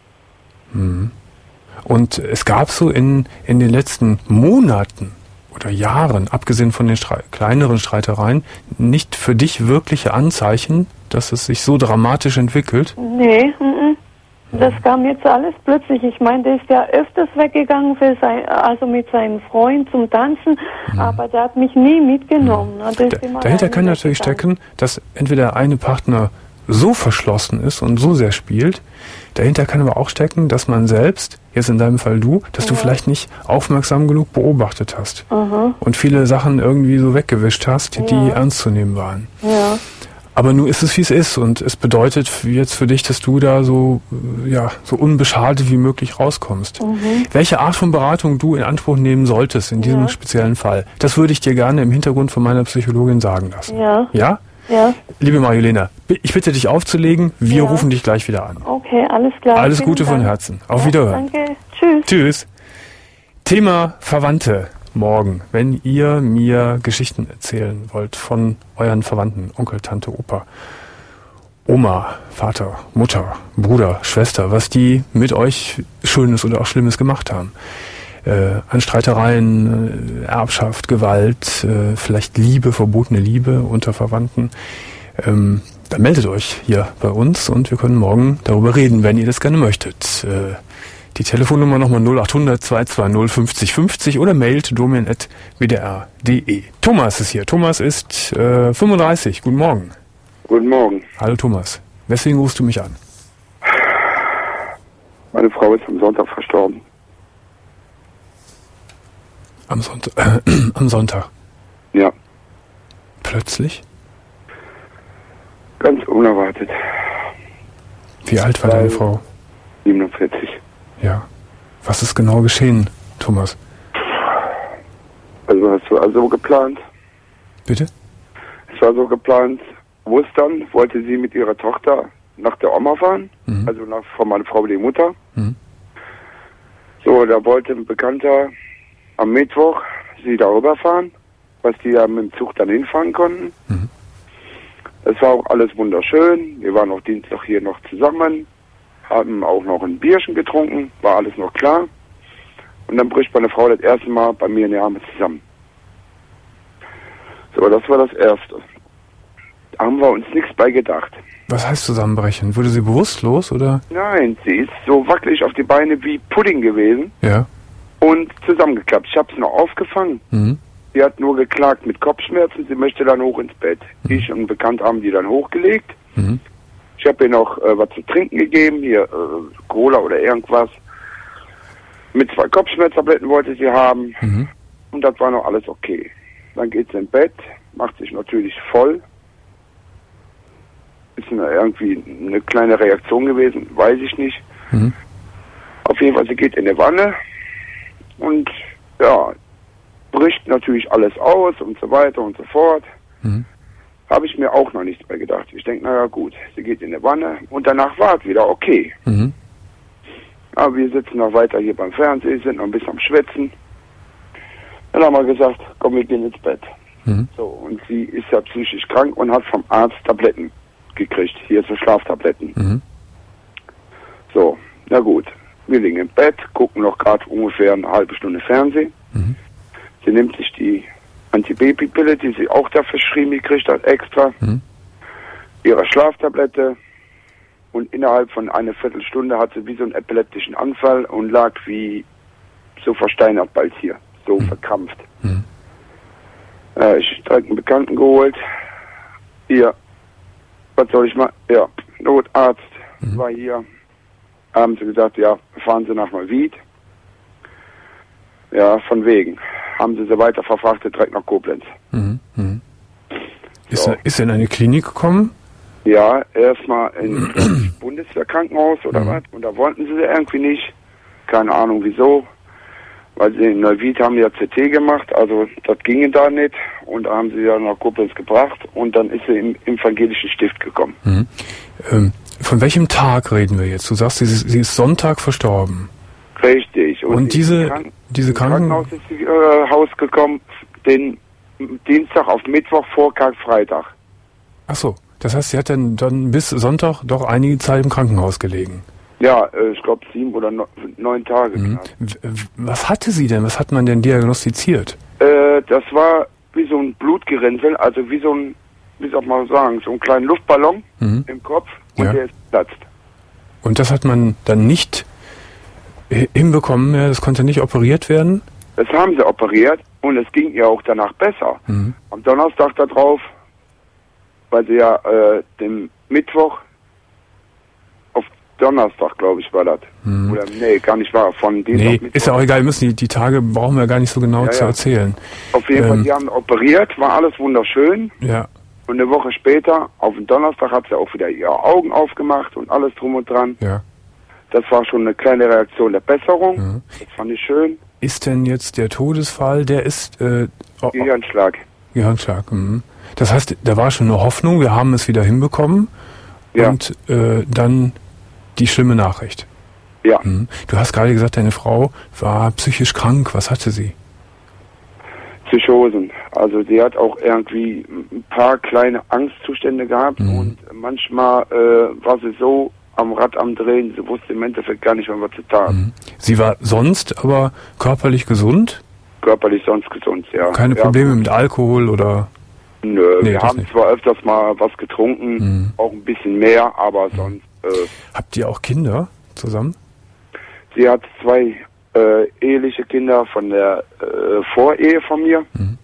Mhm. Und es gab so in, in den letzten Monaten oder Jahren, abgesehen von den Stre- kleineren Streitereien, nicht für dich wirkliche Anzeichen, dass es sich so dramatisch entwickelt? Nee, m-m. Das kam jetzt alles plötzlich. Ich meine, der ist ja öfters weggegangen, für sein, also mit seinem Freund zum Tanzen, mhm. aber der hat mich nie mitgenommen. Mhm. Da, dahinter kann natürlich stecken, dass entweder eine Partner so verschlossen ist und so sehr spielt, dahinter kann aber auch stecken, dass man selbst, jetzt in deinem Fall du, dass ja. du vielleicht nicht aufmerksam genug beobachtet hast mhm. und viele Sachen irgendwie so weggewischt hast, die, die ja. ernst zu nehmen waren. Ja. Aber nun ist es, wie es ist, und es bedeutet jetzt für dich, dass du da so, ja, so unbeschadet wie möglich rauskommst. Mhm. Welche Art von Beratung du in Anspruch nehmen solltest in diesem ja. speziellen Fall, das würde ich dir gerne im Hintergrund von meiner Psychologin sagen lassen. Ja? Ja? Ja. Liebe Marjolina, ich bitte dich aufzulegen, wir ja. rufen dich gleich wieder an. Okay, alles klar. Alles Vielen Gute Dank. von Herzen. Auf ja, Wiederhören. Danke. Tschüss. Tschüss. Thema Verwandte. Morgen, wenn ihr mir Geschichten erzählen wollt von euren Verwandten, Onkel, Tante, Opa, Oma, Vater, Mutter, Bruder, Schwester, was die mit euch Schönes oder auch Schlimmes gemacht haben. Äh, an Streitereien, äh, Erbschaft, Gewalt, äh, vielleicht Liebe, verbotene Liebe unter Verwandten. Ähm, dann meldet euch hier bei uns und wir können morgen darüber reden, wenn ihr das gerne möchtet. Äh, Die Telefonnummer nochmal null acht hundert zwei zwei null fünfzig fünfzig oder mailt domin at w d r punkt d e. Thomas ist hier. Thomas ist äh, fünfunddreißig. Guten Morgen. Guten Morgen. Hallo Thomas. Weswegen rufst du mich an? Meine Frau ist am Sonntag verstorben. Am Sonntag? Äh, am Sonntag? Ja. Plötzlich? Ganz unerwartet. Wie alt war deine Frau? siebenundvierzig. Ja. Was ist genau geschehen, Thomas? Also es war so geplant. Bitte? Es war so geplant, Ostern wollte sie mit ihrer Tochter nach der Oma fahren, mhm. also nach, von meiner Frau, die Mutter. Mhm. So, da wollte ein Bekannter am Mittwoch sie darüber fahren, was die da mit dem Zug dann hinfahren konnten. Mhm. Das war auch alles wunderschön. Wir waren auch Dienstag hier noch zusammen. Haben auch noch ein Bierchen getrunken, war alles noch klar. Und dann bricht meine Frau das erste Mal bei mir in die Arme zusammen. So, das war das Erste. Da haben wir uns nichts bei gedacht. Was heißt zusammenbrechen? Wurde sie bewusstlos, oder? Nein, sie ist so wackelig auf die Beine wie Pudding gewesen. Ja. Und zusammengeklappt. Ich habe es noch aufgefangen. Mhm. Sie hat nur geklagt mit Kopfschmerzen, sie möchte dann hoch ins Bett. Mhm. Ich und ein Bekannter haben die dann hochgelegt. Mhm. Ich habe ihr noch äh, was zu trinken gegeben, hier äh, Cola oder irgendwas. Mit zwei Kopfschmerztabletten wollte sie haben. Mhm. Und das war noch alles okay. Dann geht sie ins Bett, macht sich natürlich voll. Ist eine, irgendwie eine kleine Reaktion gewesen, weiß ich nicht. Mhm. Auf jeden Fall, sie geht in die Wanne und ja, bricht natürlich alles aus und so weiter und so fort. Mhm. Habe ich mir auch noch nichts mehr gedacht. Ich denke, naja gut, sie geht in die Wanne und danach war es wieder okay. Mhm. Aber wir sitzen noch weiter hier beim Fernsehen, sind noch ein bisschen am Schwätzen. Dann haben wir gesagt, komm, wir gehen ins Bett. Mhm. So, und sie ist ja psychisch krank und hat vom Arzt Tabletten gekriegt, hier so Schlaftabletten. Mhm. So, na gut, wir liegen im Bett, gucken noch gerade ungefähr eine halbe Stunde Fernsehen. Mhm. Sie nimmt sich die Antibabypille, die sie auch da verschrieben gekriegt hat, extra. Mhm. ihre Schlaftablette und innerhalb von einer Viertelstunde hat sie wie so einen epileptischen Anfall und lag wie so versteinert bald hier, so mhm. verkrampft. Mhm. Äh, ich direkt einen Bekannten geholt. Hier, was soll ich mal? Ja, Notarzt mhm. war hier. Haben sie gesagt, ja, fahren Sie nach Neuwied. Ja, von wegen. Haben sie sie weiter verfrachtet, direkt nach Koblenz. Mhm. Mhm. Ist, so. er, ist er in eine Klinik gekommen? Ja, erstmal in Bundeswehrkrankenhaus oder mhm. was. Und da wollten sie irgendwie nicht. Keine Ahnung wieso. Weil sie in Neuwied haben ja C T gemacht, also das ginge da nicht. Und da haben sie ja nach Koblenz gebracht und dann ist sie im evangelischen Stift gekommen. Mhm. Ähm, von welchem Tag reden wir jetzt? Du sagst, sie ist, sie ist Sonntag verstorben. Richtig. Und, und diese, Kranken diese Kranken... Krankenhaus ist sie äh, Haus gekommen, den Dienstag auf Mittwoch vor Karfreitag. Ach so, das heißt, sie hat dann, dann bis Sonntag doch einige Zeit im Krankenhaus gelegen. Ja, äh, ich glaube sieben oder no, neun Tage. Mhm. Was hatte sie denn? Was hat man denn diagnostiziert? Äh, das war wie so ein Blutgerinnsel, also wie so ein, wie soll man sagen, so ein kleiner Luftballon mhm. im Kopf und ja. der ist platzt. Und das hat man dann nicht hinbekommen, ja, das konnte nicht operiert werden? Das haben sie operiert und es ging ihr auch danach besser. Mhm. Am Donnerstag darauf, weil sie ja äh, den Mittwoch auf Donnerstag, glaube ich, war das. Mhm. Oder nee, gar nicht wahr. Von Dienstag, nee, Mittwoch. Ist ja auch egal, wir müssen die, die Tage brauchen wir gar nicht so genau ja, zu ja. erzählen. Auf jeden ähm, Fall, die haben operiert, war alles wunderschön. Ja. Und eine Woche später, auf den Donnerstag, hat sie auch wieder ihre Augen aufgemacht und alles drum und dran. Ja. Das war schon eine kleine Reaktion der Besserung. Ja. Das fand ich schön. Ist denn jetzt der Todesfall, der ist... Äh, oh, Gehirnschlag. Gehirnschlag, mhm. Das heißt, da war schon eine Hoffnung, wir haben es wieder hinbekommen. Ja. Und äh, dann die schlimme Nachricht. Ja. Mhm. Du hast gerade gesagt, deine Frau war psychisch krank. Was hatte sie? Psychosen. Also sie hat auch irgendwie ein paar kleine Angstzustände gehabt mhm. und manchmal äh, war sie so am Rad am Drehen, sie wusste im Endeffekt gar nicht mehr, was sie tat. Mhm. Sie war sonst aber körperlich gesund? Körperlich sonst gesund, ja. Keine ja. Probleme mit Alkohol oder? Nö, nee, wir haben nicht. zwar öfters mal was getrunken, mhm. auch ein bisschen mehr, aber mhm. sonst... Äh, Habt ihr auch Kinder zusammen? Sie hat zwei äh, eheliche Kinder von der äh, Vorehe von mir. Mhm.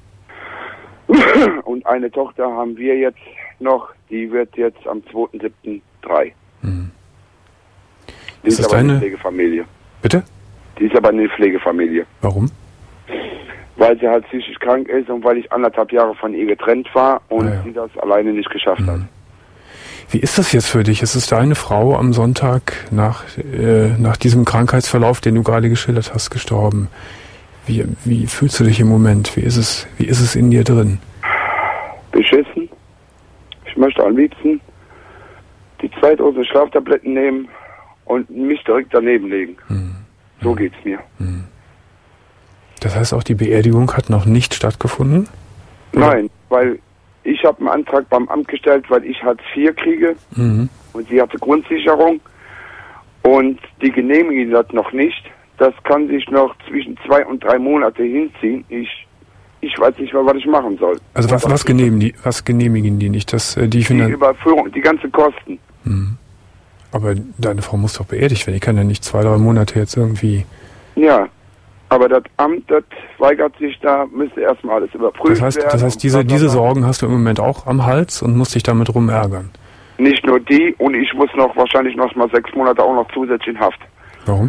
Und eine Tochter haben wir jetzt noch, die wird jetzt am zweiten siebten drei. Mhm. Die ist, ist aber deine eine Pflegefamilie. Bitte? Die ist aber eine Pflegefamilie. Warum? Weil sie halt psychisch krank ist und weil ich anderthalb Jahre von ihr getrennt war und ah, ja. sie das alleine nicht geschafft mhm. hat. Wie ist das jetzt für dich? Es ist deine Frau am Sonntag nach, äh, nach diesem Krankheitsverlauf, den du gerade geschildert hast, gestorben. Wie, wie fühlst du dich im Moment? Wie ist es, wie ist es in dir drin? Beschissen. Ich möchte am liebsten die zwei Dosen Schlaftabletten nehmen und mich direkt daneben legen. Hm. So geht's mir. Hm. Das heißt, auch die Beerdigung hat noch nicht stattgefunden? Oder? Nein, weil ich habe einen Antrag beim Amt gestellt, weil ich Hartz vier kriege mhm. und sie hatte Grundsicherung und die genehmigen das noch nicht. Das kann sich noch zwischen zwei und drei Monate hinziehen. Ich ich weiß nicht mehr, was ich machen soll. Also was was genehmigen die was genehmigen die nicht? Das die, die Überführung, die ganzen Kosten. Mhm. Aber deine Frau muss doch beerdigt werden. Die kann ja nicht zwei drei Monate jetzt irgendwie. Ja. Aber das Amt, das weigert sich, da müsste erstmal alles überprüft das heißt, werden. Das heißt, diese, diese Sorgen hast du im Moment auch am Hals und musst dich damit rumärgern? Nicht nur die, und ich muss noch wahrscheinlich noch mal sechs Monate auch noch zusätzlich in Haft. Warum?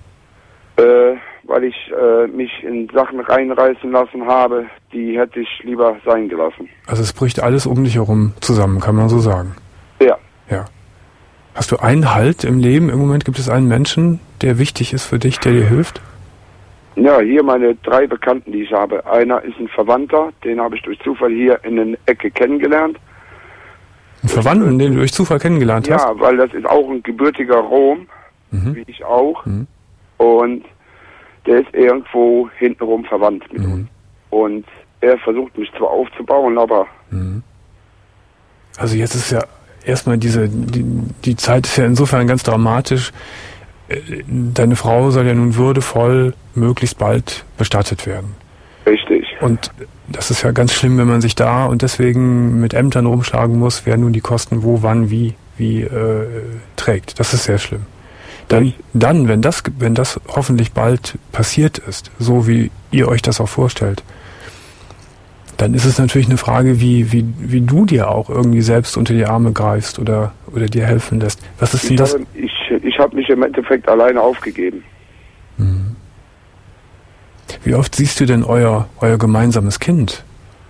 Äh, weil ich äh, mich in Sachen reinreißen lassen habe, die hätte ich lieber sein gelassen. Also es bricht alles um dich herum zusammen, kann man so sagen? Ja. Ja. Hast du einen Halt im Leben? Im Moment gibt es einen Menschen, der wichtig ist für dich, der dir hilft? Ja, hier meine drei Bekannten, die ich habe. Einer ist ein Verwandter, den habe ich durch Zufall hier in der Ecke kennengelernt. Einen Verwandten, den du durch Zufall kennengelernt ja, hast? Ja, weil das ist auch ein gebürtiger Rom, mhm. wie ich auch. Mhm. Und der ist irgendwo hintenrum verwandt mit mhm. uns. Und er versucht mich zwar aufzubauen, aber... Mhm. Also jetzt ist ja erstmal diese, die, die Zeit ist ja insofern ganz dramatisch. Deine Frau soll ja nun würdevoll möglichst bald bestattet werden. Richtig. Und das ist ja ganz schlimm, wenn man sich da und deswegen mit Ämtern rumschlagen muss, wer nun die Kosten wo, wann, wie, wie äh, trägt. Das ist sehr schlimm. Dann, dann, wenn das, wenn das hoffentlich bald passiert ist, so wie ihr euch das auch vorstellt, dann ist es natürlich eine Frage, wie, wie, wie du dir auch irgendwie selbst unter die Arme greifst oder, oder dir helfen lässt. Was ist denn ich das? Habe, ich ich habe mich im Endeffekt alleine aufgegeben. Mhm. Wie oft siehst du denn euer, euer gemeinsames Kind?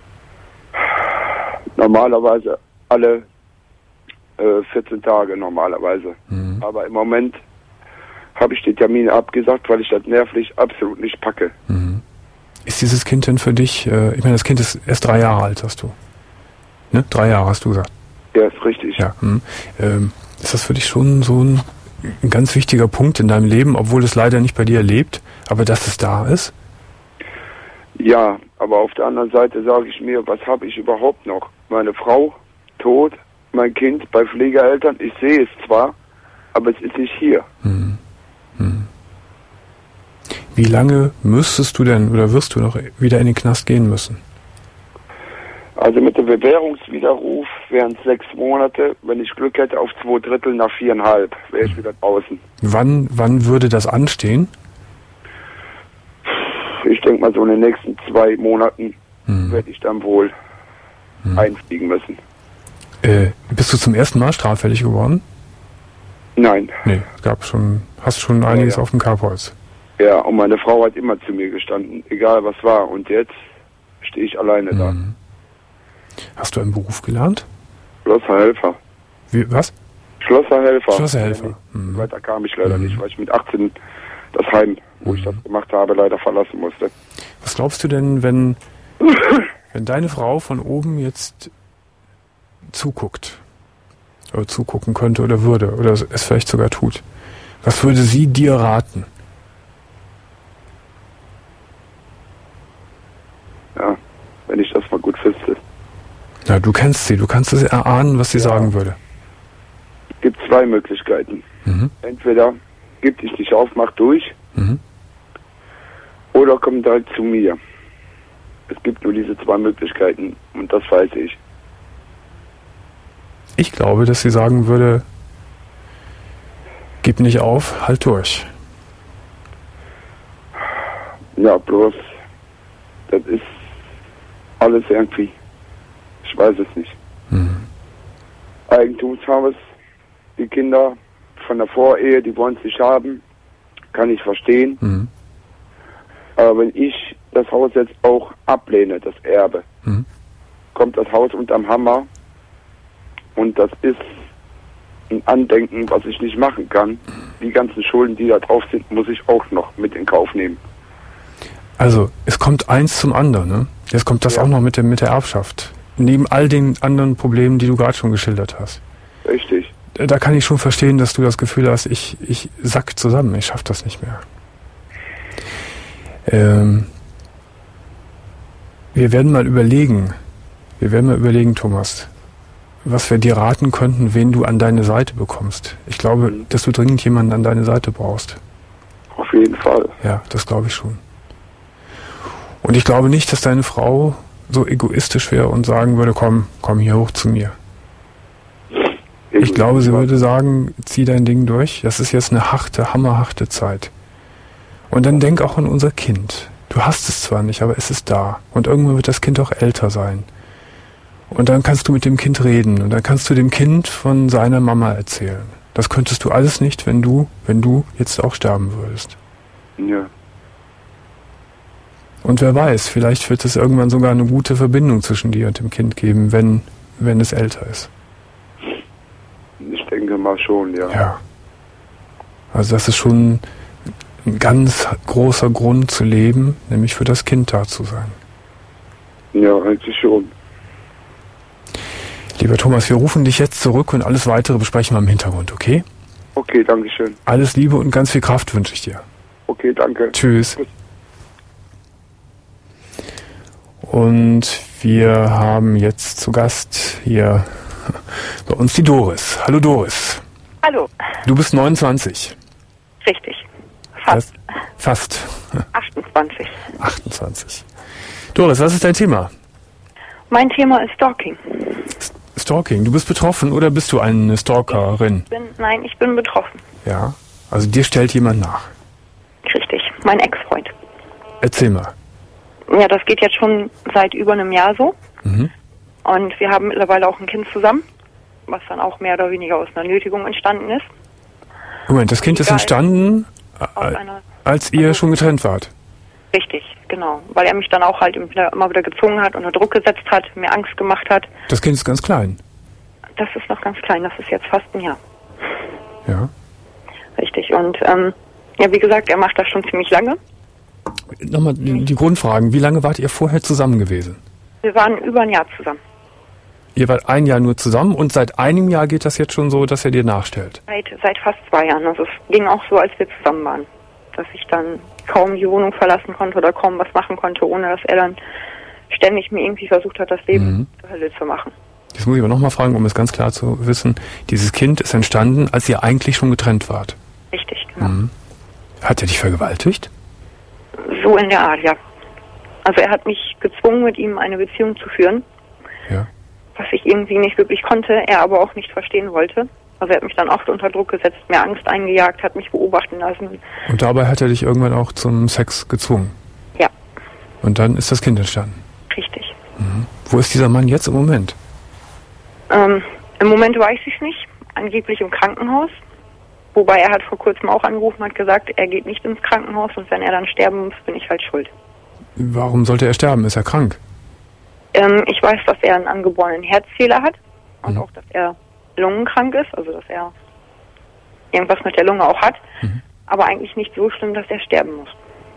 Normalerweise alle äh, vierzehn Tage normalerweise. Mhm. Aber im Moment habe ich die Termine abgesagt, weil ich das nervlich absolut nicht packe. Mhm. Ist dieses Kind denn für dich, äh, ich meine, das Kind ist erst drei Jahre alt, hast du? Ne? Drei Jahre hast du gesagt. Ja, ist richtig. Ja. Hm. Ähm, ist das für dich schon so ein, ein ganz wichtiger Punkt in deinem Leben, obwohl es leider nicht bei dir lebt, aber dass es da ist? Ja, aber auf der anderen Seite sage ich mir, was habe ich überhaupt noch? Meine Frau, tot, mein Kind bei Pflegeeltern, ich sehe es zwar, aber es ist nicht hier. Hm. Hm. Wie lange müsstest du denn oder wirst du noch wieder in den Knast gehen müssen? Also mit dem Bewährungswiderruf wären es sechs Monate. Wenn ich Glück hätte, auf zwei Drittel nach viereinhalb wäre ich wieder draußen. Wann, wann würde das anstehen? Ich denke mal, so in den nächsten zwei Monaten hm. werde ich dann wohl hm. einfliegen müssen. Äh, bist du zum ersten Mal straffällig geworden? Nein. Nee, es gab schon, hast schon einiges ja, ja. auf dem Kerbholz. Ja, und meine Frau hat immer zu mir gestanden, egal was war. Und jetzt stehe ich alleine hm. da. Hast du einen Beruf gelernt? Schlosserhelfer. Wie, was? Schlosserhelfer. Schlosserhelfer. Mhm. Weiter kam ich leider mhm. nicht, weil ich mit achtzehn das Heim, wo mhm. ich das gemacht habe, leider verlassen musste. Was glaubst du denn, wenn, wenn deine Frau von oben jetzt zuguckt? Oder zugucken könnte oder würde, oder es vielleicht sogar tut. Was würde sie dir raten? Ja, wenn ich das mal gut wüsste. Ja, du kennst sie, du kannst es erahnen, was sie ja. sagen würde. Es gibt zwei Möglichkeiten. Mhm. Entweder gibt dich nicht auf, mach durch, mhm. oder komm halt zu mir. Es gibt nur diese zwei Möglichkeiten und das weiß ich. Ich glaube, dass sie sagen würde, gib nicht auf, halt durch. Ja, bloß, das ist alles irgendwie, ich weiß es nicht. Mhm. Eigentumshaus, die Kinder von der Vorehe, die wollen es nicht haben, kann ich verstehen. Mhm. Aber wenn ich das Haus jetzt auch ablehne, das Erbe, mhm. kommt das Haus unterm Hammer und das ist ein Andenken, was ich nicht machen kann. Die ganzen Schulden, die da drauf sind, muss ich auch noch mit in Kauf nehmen. Also, es kommt eins zum anderen, ne? Jetzt kommt das ja. auch noch mit der, mit der Erbschaft. Neben all den anderen Problemen, die du gerade schon geschildert hast. Richtig. Da kann ich schon verstehen, dass du das Gefühl hast, ich, ich sack zusammen, ich schaff das nicht mehr. Ähm, wir werden mal überlegen, wir werden mal überlegen, Thomas, was wir dir raten könnten, wen du an deine Seite bekommst. Ich glaube, mhm. dass du dringend jemanden an deine Seite brauchst. Auf jeden Fall. Ja, das glaube ich schon. Und ich glaube nicht, dass deine Frau so egoistisch wäre und sagen würde, komm, komm hier hoch zu mir. Ich glaube, sie würde sagen, zieh dein Ding durch. Das ist jetzt eine harte, hammerharte Zeit. Und dann denk auch an unser Kind. Du hast es zwar nicht, aber es ist da. Und irgendwann wird das Kind auch älter sein. Und dann kannst du mit dem Kind reden. Und dann kannst du dem Kind von seiner Mama erzählen. Das könntest du alles nicht, wenn du, wenn du jetzt auch sterben würdest. Ja. Und wer weiß, vielleicht wird es irgendwann sogar eine gute Verbindung zwischen dir und dem Kind geben, wenn, wenn es älter ist. Ich denke mal schon, ja. Ja. Also das ist schon ein ganz großer Grund zu leben, nämlich für das Kind da zu sein. Ja, eigentlich schon. Lieber Thomas, wir rufen dich jetzt zurück und alles Weitere besprechen wir im Hintergrund, okay? Okay, danke schön. Alles Liebe und ganz viel Kraft wünsche ich dir. Okay, danke. Tschüss. Tschüss. Und wir haben jetzt zu Gast hier bei uns die Doris. Hallo Doris. Hallo. Du bist neunundzwanzig. Richtig. Fast. Fast. achtundzwanzig. achtundzwanzig. Doris, was ist dein Thema? Mein Thema ist Stalking. Stalking. Du bist betroffen oder bist du eine Stalkerin? Ich bin, nein, ich bin betroffen. Ja, also dir stellt jemand nach. Richtig, mein Ex-Freund. Erzähl mal. Ja, das geht jetzt schon seit über einem Jahr so. Mhm. Und wir haben mittlerweile auch ein Kind zusammen, was dann auch mehr oder weniger aus einer Nötigung entstanden ist. Moment, das Kind ist entstanden, einer, als ihr also, schon getrennt wart? Richtig, genau. Weil er mich dann auch halt immer wieder gezwungen hat, unter Druck gesetzt hat, mir Angst gemacht hat. Das Kind ist ganz klein? Das ist noch ganz klein, das ist jetzt fast ein Jahr. Ja. Richtig, und ähm, ja, wie gesagt, er macht das schon ziemlich lange. Nochmal die, die Grundfragen. Wie lange wart ihr vorher zusammen gewesen? Wir waren über ein Jahr zusammen. Ihr wart ein Jahr nur zusammen und seit einem Jahr geht das jetzt schon so, dass er dir nachstellt? Seit, seit fast zwei Jahren. Also es ging auch so, als wir zusammen waren. Dass ich dann kaum die Wohnung verlassen konnte oder kaum was machen konnte, ohne dass er dann ständig mir irgendwie versucht hat, das Leben mhm. zur Hölle zu machen. Jetzt muss ich aber nochmal fragen, um es ganz klar zu wissen. Dieses Kind ist entstanden, als ihr eigentlich schon getrennt wart? Richtig, genau. Mhm. Hat er dich vergewaltigt? So in der Art, ja. Also er hat mich gezwungen, mit ihm eine Beziehung zu führen. Ja. Was ich irgendwie nicht wirklich konnte, er aber auch nicht verstehen wollte. Also er hat mich dann oft unter Druck gesetzt, mir Angst eingejagt, hat mich beobachten lassen. Und dabei hat er dich irgendwann auch zum Sex gezwungen? Ja. Und dann ist das Kind entstanden? Richtig. Mhm. Wo ist dieser Mann jetzt im Moment? Ähm, im Moment weiß ich es nicht. Angeblich im Krankenhaus. Wobei er hat vor kurzem auch angerufen und hat gesagt, er geht nicht ins Krankenhaus und wenn er dann sterben muss, bin ich halt schuld. Warum sollte er sterben? Ist er krank? Ähm, ich weiß, dass er einen angeborenen Herzfehler hat und mhm. auch, dass er lungenkrank ist, also dass er irgendwas mit der Lunge auch hat, mhm. aber eigentlich nicht so schlimm, dass er sterben muss.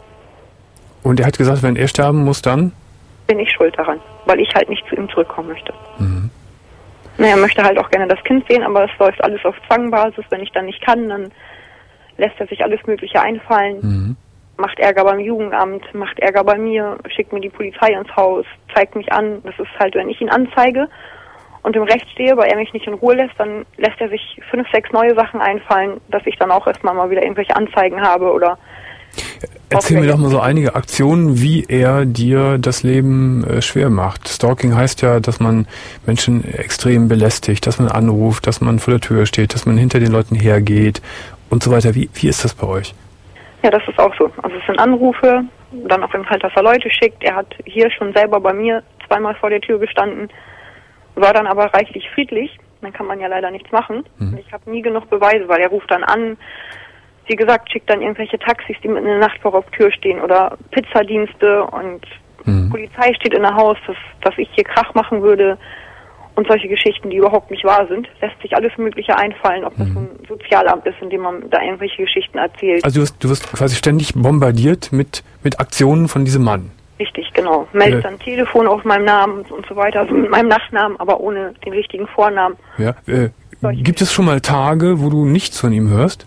Und er hat gesagt, wenn er sterben muss, dann? Bin ich schuld daran, weil ich halt nicht zu ihm zurückkommen möchte. Mhm. Na, er möchte halt auch gerne das Kind sehen, aber es läuft alles auf Zwangbasis. Wenn ich dann nicht kann, dann lässt er sich alles Mögliche einfallen. Mhm. Macht Ärger beim Jugendamt, macht Ärger bei mir, schickt mir die Polizei ins Haus, zeigt mich an. Das ist halt, wenn ich ihn anzeige und im Recht stehe, weil er mich nicht in Ruhe lässt, dann lässt er sich fünf, sechs neue Sachen einfallen, dass ich dann auch erstmal mal wieder irgendwelche Anzeigen habe oder... Erzähl mir doch mal so einige Aktionen, wie er dir das Leben äh, schwer macht. Stalking heißt ja, dass man Menschen extrem belästigt, dass man anruft, dass man vor der Tür steht, dass man hinter den Leuten hergeht und so weiter. Wie, wie ist das bei euch? Ja, das ist auch so. Also es sind Anrufe, dann auch eben halt, dass er Leute schickt. Er hat hier schon selber bei mir zweimal vor der Tür gestanden, war dann aber reichlich friedlich. Dann kann man ja leider nichts machen. Hm. Und ich habe nie genug Beweise, weil er ruft dann an. Wie gesagt, schickt dann irgendwelche Taxis, die mitten in der Nacht vor der Tür stehen oder Pizzadienste und hm. Polizei steht in der Haus, dass, dass ich hier Krach machen würde und solche Geschichten, die überhaupt nicht wahr sind. Lässt sich alles Mögliche einfallen, ob das hm. so ein Sozialamt ist, in dem man da irgendwelche Geschichten erzählt. Also du wirst, du wirst quasi ständig bombardiert mit, mit Aktionen von diesem Mann. Richtig, genau. Meldet äh. dann Telefon auf meinem Namen und so weiter, also mit meinem Nachnamen, aber ohne den richtigen Vornamen. Ja. Äh, gibt es schon mal Tage, wo du nichts von ihm hörst?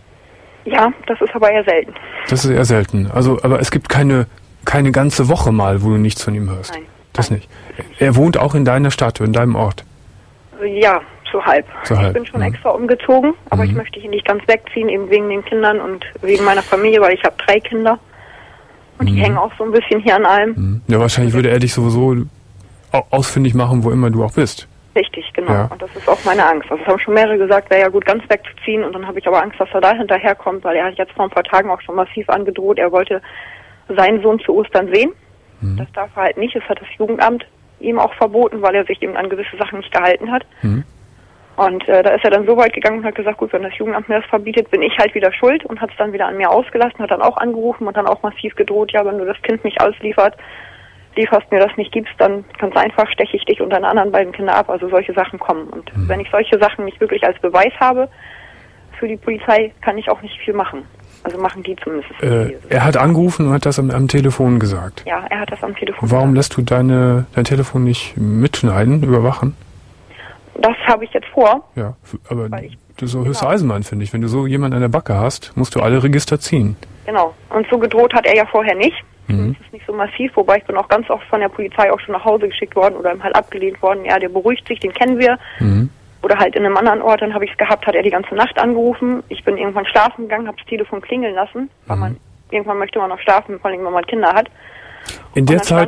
Ja, das ist aber eher selten. Das ist eher selten. Also, aber es gibt keine, keine ganze Woche mal, wo du nichts von ihm hörst. Nein. Das nicht. Er wohnt auch in deiner Stadt, in deinem Ort. Ja, so halb. So halb. Ich bin schon mhm. extra umgezogen, aber mhm. ich möchte hier nicht ganz wegziehen, eben wegen den Kindern und wegen meiner Familie, weil ich habe drei Kinder. Und mhm. die hängen auch so ein bisschen hier an allem. Mhm. Ja, wahrscheinlich würde er dich sowieso ausfindig machen, wo immer du auch bist. Richtig, genau. Ja. Und das ist auch meine Angst. Also es haben schon mehrere gesagt, wäre ja gut, ganz wegzuziehen. Und dann habe ich aber Angst, dass er da hinterherkommt, weil er hat jetzt vor ein paar Tagen auch schon massiv angedroht. Er wollte seinen Sohn zu Ostern sehen. Mhm. Das darf er halt nicht. Das hat das Jugendamt ihm auch verboten, weil er sich eben an gewisse Sachen nicht gehalten hat. Mhm. Und äh, da ist er dann so weit gegangen und hat gesagt, gut, wenn das Jugendamt mir das verbietet, bin ich halt wieder schuld und hat es dann wieder an mir ausgelassen, hat dann auch angerufen und dann auch massiv gedroht, ja, wenn du das Kind nicht ausliefert, lieferst mir das nicht gibst, dann ganz einfach steche ich dich und deine anderen beiden Kinder ab. Also solche Sachen kommen. Und mhm. wenn ich solche Sachen nicht wirklich als Beweis habe für die Polizei, kann ich auch nicht viel machen. Also machen die zumindest. Äh, er hat angerufen und hat das am, am Telefon gesagt. Ja, er hat das am Telefon Warum gesagt. lässt du deine, dein Telefon nicht mitschneiden, überwachen? Das habe ich jetzt vor. Ja, aber ich, das ist so höchste Eisenbahn, finde ich. Wenn du so jemanden an der Backe hast, musst du alle Register ziehen. Genau. Und so gedroht hat er ja vorher nicht. Mhm. Das ist nicht so massiv, wobei ich bin auch ganz oft von der Polizei auch schon nach Hause geschickt worden oder halt abgelehnt worden. Ja, der beruhigt sich, den kennen wir. Mhm. Oder halt in einem anderen Ort, dann habe ich es gehabt, hat er die ganze Nacht angerufen. Ich bin irgendwann schlafen gegangen, habe das Telefon klingeln lassen, weil mhm. man irgendwann möchte man noch schlafen, vor allem wenn man Kinder hat. In der Zeit,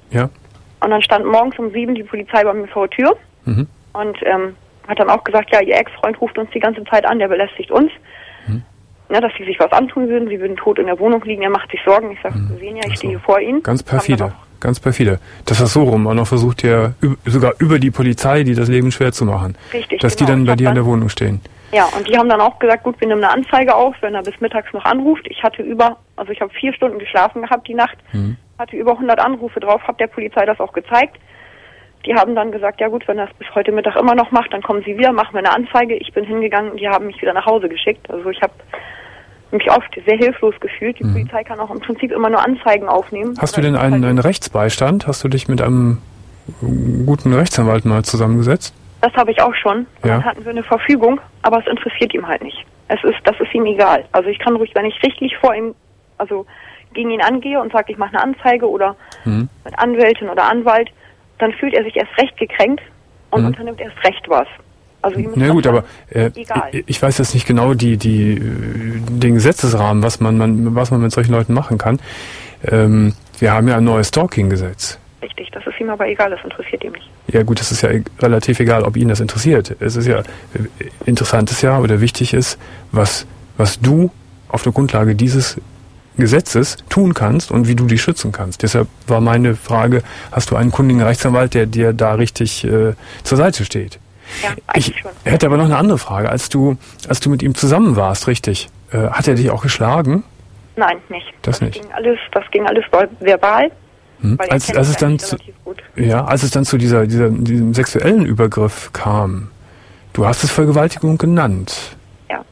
Ja. Und dann stand morgens um sieben die Polizei bei mir vor der Tür Mhm. und ähm, hat dann auch gesagt, ja, ihr Ex-Freund ruft uns die ganze Zeit an, der belästigt uns. Mhm. Ja, dass sie sich was antun würden, sie würden tot in der Wohnung liegen, er macht sich Sorgen. Ich sage, mhm. Sie sehen ja, ich stehe hier vor Ihnen. Ganz perfide, ganz perfide. Dass das so rum auch noch versucht, ja üb- sogar über die Polizei, die das Leben schwer zu machen. Richtig, Dass genau. die dann bei Ich dir hab in der dann- Wohnung stehen. Ja, und die haben dann auch gesagt, gut, wir nehmen eine Anzeige auf, wenn er bis mittags noch anruft. Ich hatte über, also ich habe vier Stunden geschlafen gehabt die Nacht, Mhm. hatte über hundert Anrufe drauf, habe der Polizei das auch gezeigt. Die haben dann gesagt, ja gut, wenn er es bis heute Mittag immer noch macht, dann kommen sie wieder, machen wir eine Anzeige. Ich bin hingegangen, die haben mich wieder nach Hause geschickt. Also ich habe mich oft sehr hilflos gefühlt. Die Mhm. Polizei kann auch im Prinzip immer nur Anzeigen aufnehmen. Hast du Oder denn ich einen, halt- einen Rechtsbeistand? Hast du dich mit einem guten Rechtsanwalt mal zusammengesetzt? Das habe ich auch schon. Und Ja. Dann hatten wir eine Verfügung, aber es interessiert ihm halt nicht. Es ist, das ist ihm egal. Also ich kann ruhig, wenn ich richtig vor ihm, also gegen ihn angehe und sage, ich mache eine Anzeige oder Mhm. mit Anwältin oder Anwalt, dann fühlt er sich erst recht gekränkt und Mhm. unternimmt erst recht was. Also ihm ist Na das gut, dann aber äh, egal. ich, ich weiß jetzt nicht genau die, die, äh, den Gesetzesrahmen, was man, man, was man mit solchen Leuten machen kann. Ähm, wir haben ja ein neues Stalking-Gesetz. Richtig, das ist ihm aber egal, das interessiert ihm nicht. Ja gut, das ist ja e- relativ egal, ob ihn das interessiert. Es ist ja äh, interessant ist ja oder wichtig ist, was, was du auf der Grundlage dieses Gesetzes tun kannst und wie du dich schützen kannst. Deshalb war meine Frage, hast du einen kundigen Rechtsanwalt, der dir da richtig äh, zur Seite steht? Ja, Ich eigentlich schon. hätte aber noch eine andere Frage. Als du, als du mit ihm zusammen warst, richtig, äh, hat er dich auch geschlagen? Nein, nicht. Das nicht. Ging alles, das ging alles verbal. Hm? Weil ich Als, kenne als ihn es dann eigentlich zu, relativ gut. ja, als es dann zu dieser, dieser, diesem sexuellen Übergriff kam, du hast es Vergewaltigung genannt. Ja.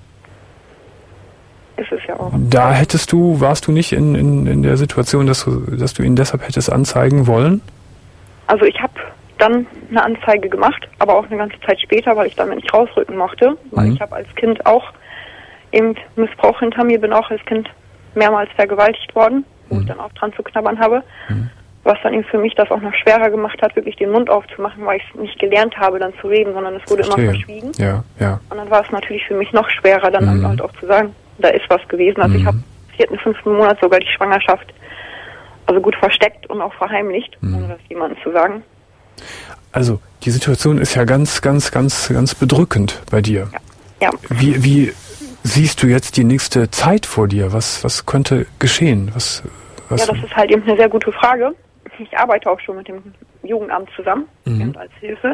Ist es ja auch. Da hättest du, warst du nicht in, in, in der Situation, dass du, dass du ihn deshalb hättest anzeigen wollen? Also ich habe dann eine Anzeige gemacht, aber auch eine ganze Zeit später, weil ich damit nicht rausrücken mochte. Weil Mhm. ich habe als Kind auch eben Missbrauch hinter mir, bin auch als Kind mehrmals vergewaltigt worden, wo Mhm. ich dann auch dran zu knabbern habe. Mhm. Was dann eben für mich das auch noch schwerer gemacht hat, wirklich den Mund aufzumachen, weil ich es nicht gelernt habe, dann zu reden, sondern es wurde Verstehe. immer verschwiegen. Ja, ja. Und dann war es natürlich für mich noch schwerer, dann Mhm. halt auch zu sagen, da ist was gewesen. Also ich Mhm. habe im vierten, fünften Monat sogar die Schwangerschaft also gut versteckt und auch verheimlicht, Mhm. ohne das jemandem zu sagen. Also, die Situation ist ja ganz, ganz, ganz, ganz bedrückend bei dir. Ja. Wie, wie siehst du jetzt die nächste Zeit vor dir? Was, was könnte geschehen? Was, was? Ja, das ist halt eben eine sehr gute Frage. Ich arbeite auch schon mit dem Jugendamt zusammen Mhm. und als Hilfe.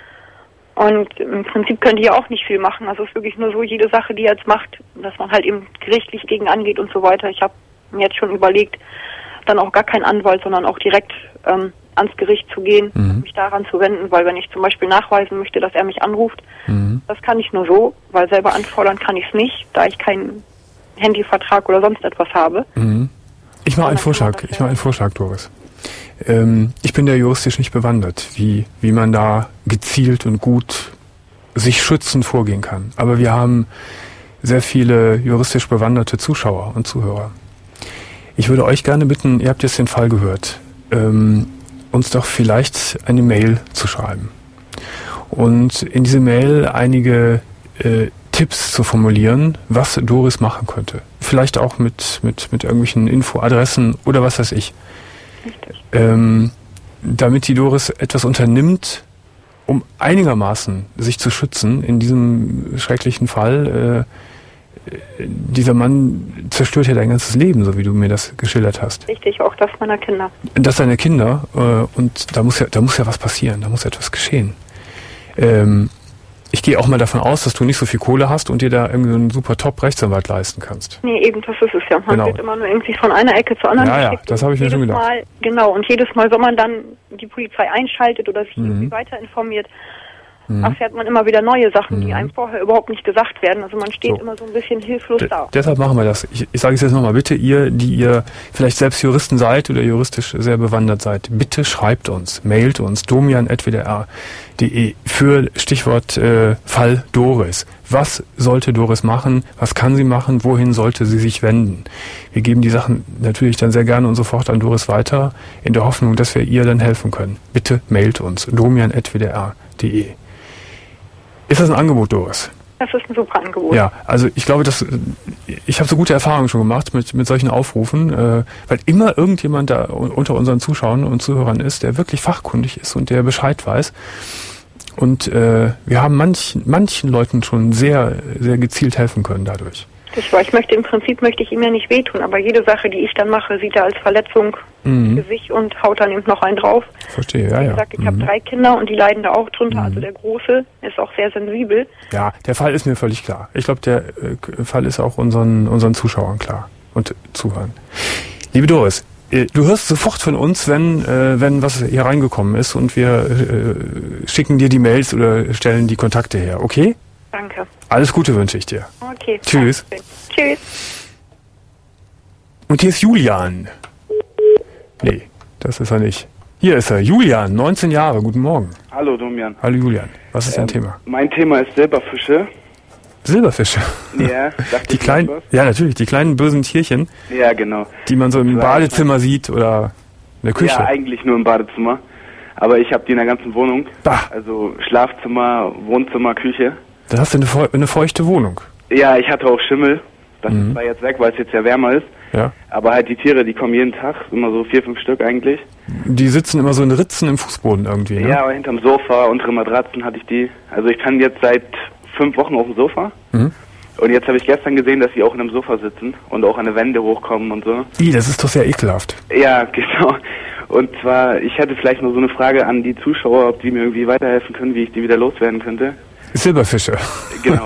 Und im Prinzip können die ja auch nicht viel machen. Also es ist wirklich nur so, jede Sache, die er jetzt macht, dass man halt eben gerichtlich gegen angeht und so weiter. Ich habe mir jetzt schon überlegt, dann auch gar keinen Anwalt, sondern auch direkt ähm, ans Gericht zu gehen, Mhm. mich daran zu wenden, weil wenn ich zum Beispiel nachweisen möchte, dass er mich anruft, Mhm. das kann ich nur so, weil selber anfordern kann ich es nicht, da ich keinen Handyvertrag oder sonst etwas habe. Mhm. Ich mache einen Sondern Vorschlag, kann man das ich mache einen Vorschlag, Doris. Ähm, ich bin da juristisch nicht bewandert, wie, wie man da gezielt und gut sich schützend vorgehen kann. Aber wir haben sehr viele juristisch bewanderte Zuschauer und Zuhörer. Ich würde euch gerne bitten, ihr habt jetzt den Fall gehört, ähm, uns doch vielleicht eine Mail zu schreiben. Und in diese Mail einige äh, Tipps zu formulieren, was Doris machen könnte. Vielleicht auch mit, mit, mit irgendwelchen Infoadressen oder was weiß ich. Ähm, damit die Doris etwas unternimmt, um einigermaßen sich zu schützen in diesem schrecklichen Fall. Äh, dieser Mann zerstört ja dein ganzes Leben, so wie du mir das geschildert hast. Richtig, auch das meiner Kinder. Das deine Kinder, äh, und da muss ja, da muss ja was passieren, da muss etwas geschehen. Ähm, ich gehe auch mal davon aus, dass du nicht so viel Kohle hast und dir da irgendwie einen super Top-Rechtsanwalt leisten kannst. Nee, eben, das ist es ja. Man Genau. wird immer nur irgendwie von einer Ecke zur anderen Ja, ja, geschickt. das und habe ich mir jedes schon gedacht. Mal, genau, und jedes Mal, wenn man dann die Polizei einschaltet oder sich Mhm. irgendwie weiter informiert, Mhm. erfährt man immer wieder neue Sachen, die Mhm. einem vorher überhaupt nicht gesagt werden. Also man steht So. immer so ein bisschen hilflos D- da. Deshalb machen wir das. Ich, ich sage es jetzt nochmal, bitte ihr, die ihr vielleicht selbst Juristen seid oder juristisch sehr bewandert seid, bitte schreibt uns, mailt uns, domian at w d r punkt d e für Stichwort äh, Fall Doris. Was sollte Doris machen? Was kann sie machen? Wohin sollte sie sich wenden? Wir geben die Sachen natürlich dann sehr gerne und sofort an Doris weiter, in der Hoffnung, dass wir ihr dann helfen können. Bitte mailt uns, domian at w d r punkt d e. Ist das ein Angebot, Doris? Das ist ein super Angebot. Ja, also ich glaube, dass ich habe so gute Erfahrungen schon gemacht mit mit solchen Aufrufen, äh, weil immer irgendjemand da unter unseren Zuschauern und Zuhörern ist, der wirklich fachkundig ist und der Bescheid weiß. Und äh, wir haben manchen manchen Leuten schon sehr sehr gezielt helfen können dadurch. Das war, ich möchte im Prinzip möchte ich ihm ja nicht wehtun, aber jede Sache, die ich dann mache, sieht er als Verletzung Mhm. für sich und haut dann eben noch einen drauf. Verstehe, ja, Wie ja. gesagt, ich Mhm. habe drei Kinder und die leiden da auch drunter. Also der Große ist auch sehr sensibel. Ja, der Fall ist mir völlig klar. Ich glaube, der äh, Fall ist auch unseren unseren Zuschauern klar und Zuhörern. Liebe Doris, äh, du hörst sofort von uns, wenn äh, wenn was hier reingekommen ist und wir äh, schicken dir die Mails oder stellen die Kontakte her, okay? Danke. Alles Gute wünsche ich dir. Okay. Tschüss. Danke. Tschüss. Und hier ist Julian. Nee, das ist er nicht. Hier ist er, Julian, neunzehn Jahre, guten Morgen. Hallo Domian. Hallo Julian, was ist dein Ähm, Thema? Mein Thema ist Silberfische. Silberfische. Ja, sagt Die ihr kleinen, was? ja natürlich, die kleinen bösen Tierchen, Ja, genau. die man so im Ja, Badezimmer sieht oder in der Küche. Ja, eigentlich nur im Badezimmer. Aber ich habe die in der ganzen Wohnung. Bah. Also Schlafzimmer, Wohnzimmer, Küche. Da hast du eine, feu- eine feuchte Wohnung. Ja, ich hatte auch Schimmel. Das Mhm. ist zwar jetzt weg, weil es jetzt ja wärmer ist. Ja. Aber halt die Tiere, die kommen jeden Tag. Immer so vier, fünf Stück eigentlich. Die sitzen immer so in Ritzen im Fußboden irgendwie, ne? Ja, aber hinterm Sofa, untere Matratzen hatte ich die. Also ich kann jetzt seit fünf Wochen auf dem Sofa. Mhm. Und jetzt habe ich gestern gesehen, dass sie auch in einem Sofa sitzen und auch an die Wände hochkommen und so. Ih, das ist doch sehr ekelhaft. Ja, genau. Und zwar, ich hätte vielleicht noch so eine Frage an die Zuschauer, ob die mir irgendwie weiterhelfen können, wie ich die wieder loswerden könnte. Silberfische. Genau.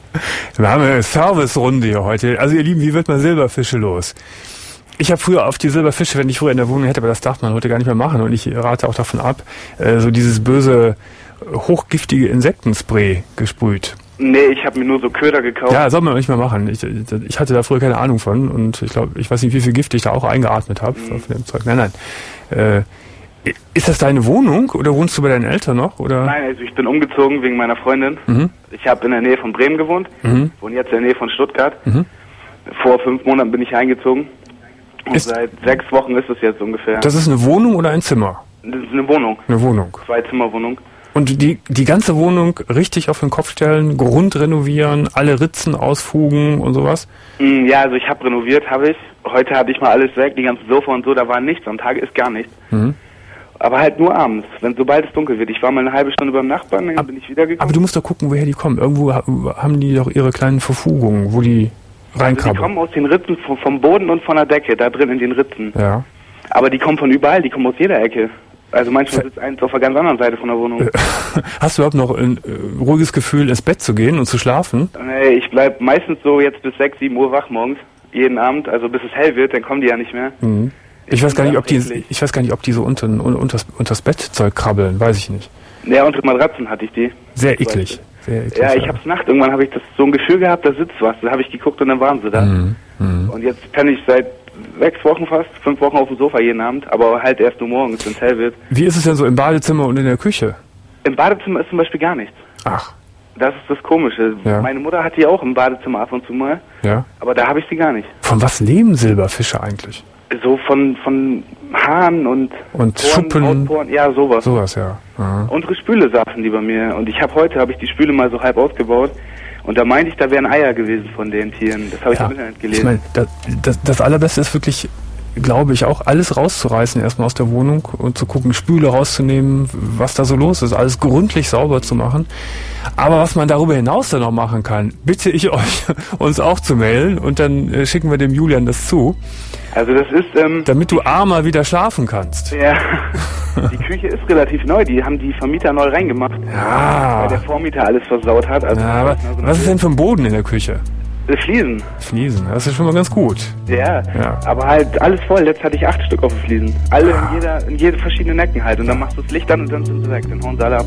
Wir haben eine Service-Runde hier heute. Also ihr Lieben, wie wird man Silberfische los? Ich habe früher auf die Silberfische, wenn ich früher in der Wohnung hätte, aber das darf man heute gar nicht mehr machen und ich rate auch davon ab, äh, so dieses böse, hochgiftige Insektenspray gesprüht. Nee, ich habe mir nur so Köder gekauft. Ja, soll man nicht mehr machen. Ich, ich hatte da früher keine Ahnung von und ich glaube, ich weiß nicht, wie viel Gift ich da auch eingeatmet habe Mhm. von dem Zeug. Nein, nein. Äh, ist das deine Wohnung oder wohnst du bei deinen Eltern noch? Oder? Nein, also ich bin umgezogen wegen meiner Freundin. Mhm. Ich habe in der Nähe von Bremen gewohnt, Mhm. wohne jetzt in der Nähe von Stuttgart. Mhm. Vor fünf Monaten bin ich eingezogen. Und Ist- seit sechs Wochen ist es jetzt ungefähr. Das ist eine Wohnung oder ein Zimmer? Das ist eine Wohnung. Eine Wohnung. Zwei-Zimmer-Wohnung. Und die, die ganze Wohnung richtig auf den Kopf stellen, Grund renovieren, alle Ritzen ausfugen und sowas? Mm, Ja, also ich habe renoviert, habe ich. Heute hatte ich mal alles weg, die ganzen Sofa und so, da war nichts. Am Tag ist gar nichts. Mhm. Aber halt nur abends, wenn sobald es dunkel wird. Ich war mal eine halbe Stunde beim Nachbarn, dann bin ich wiedergekommen. Aber du musst doch gucken, woher die kommen. Irgendwo ha- haben die doch ihre kleinen Verfugungen, wo die Also die reinkrabbeln. kommen aus den Ritzen vom, vom Boden und von der Decke, da drin in den Ritzen. Ja. Aber die kommen von überall, die kommen aus jeder Ecke. Also manchmal sitzt eins auf der ganz anderen Seite von der Wohnung. Hast du überhaupt noch ein äh, ruhiges Gefühl, ins Bett zu gehen und zu schlafen? Nee, ich bleib meistens so jetzt bis sechs, sieben Uhr wach morgens, jeden Abend, also bis es hell wird, dann kommen die ja nicht mehr. Mhm. Ich weiß gar nicht, ob die, ich weiß gar nicht, ob die so unter, unters, unters Bettzeug krabbeln, weiß ich nicht. Ja, unter Matratzen hatte ich die. Sehr eklig. Sehr eklig. Ja, ich hab's Nacht, irgendwann habe ich das so ein Gefühl gehabt, da sitzt was. Da habe ich geguckt und dann waren sie da. Mhm. Mhm. Und jetzt penne ich seit sechs Wochen fast, fünf Wochen auf dem Sofa jeden Abend, aber halt erst nur morgens, wenn es hell wird. Wie ist es denn so im Badezimmer und in der Küche? Im Badezimmer ist zum Beispiel gar nichts. Ach, Das ist das Komische. Ja. Meine Mutter hat die auch im Badezimmer ab und zu mal, ja. aber da habe ich sie gar nicht. Von was leben Silberfische eigentlich? So von, von Haaren und, Und Poren, Schuppen? Hautporen, ja, sowas. Sowas, ja. Aha. Unsere Spüle saßen die bei mir und ich habe heute, habe ich die Spüle mal so halb ausgebaut und da meinte ich, da wären Eier gewesen von den Tieren. Das habe ich Ja. im Internet Ich gelesen. meine, das, das, das Allerbeste ist wirklich, glaube ich, auch alles rauszureißen erstmal aus der Wohnung und zu gucken, Spüle rauszunehmen, was da so los ist, alles gründlich sauber zu machen. Aber was man darüber hinaus dann noch machen kann, bitte ich euch, uns auch zu mailen und dann äh, schicken wir dem Julian das zu. Also das ist, ähm, damit du armer wieder schlafen kannst. Ja, die Küche ist relativ neu, die haben die Vermieter neu reingemacht, Ja. weil der Vormieter alles versaut hat. Also Ja, aber was ist denn für ein Boden in der Küche? Fliesen. Fliesen, das ist schon mal ganz gut. Ja, Ja. aber halt alles voll. Letzt hatte ich acht Stück auf den Fliesen. Alle in jeder, in jede verschiedenen Ecken halt. Und dann machst du das Licht an und dann sind sie weg. Dann hauen sie alle ab.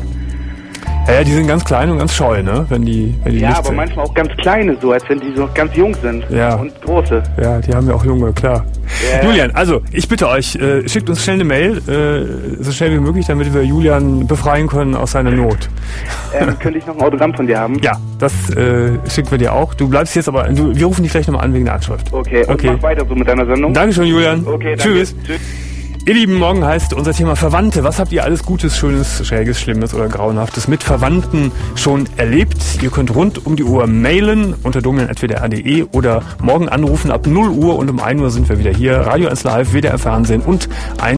Ja, ja, die sind ganz klein und ganz scheu, ne? Wenn die, wenn die Ja, Licht aber sind. manchmal auch ganz kleine, so als wenn die so ganz jung sind. Ja. Und große. Ja, die haben ja auch Junge, klar. Ja. Julian, also ich bitte euch, äh, schickt uns schnell eine Mail, äh, so schnell wie möglich, damit wir Julian befreien können aus seiner Not. Ähm, könnte ich noch ein Autogramm von dir haben? Ja, das äh, schicken wir dir auch. Du bleibst jetzt aber, du, wir rufen dich gleich nochmal an wegen der Anschrift. Okay, und Okay. mach weiter so mit deiner Sendung. Dankeschön, Julian. Okay, danke. Tschüss. Tschüss. Ihr Lieben, morgen heißt unser Thema Verwandte. Was habt ihr alles Gutes, Schönes, Schräges, Schlimmes oder Grauenhaftes mit Verwandten schon erlebt? Ihr könnt rund um die Uhr mailen unter domian at w d r punkt d e oder morgen anrufen ab null Uhr und um ein Uhr sind wir wieder hier. Radio eins Live, W D R Fernsehen und ein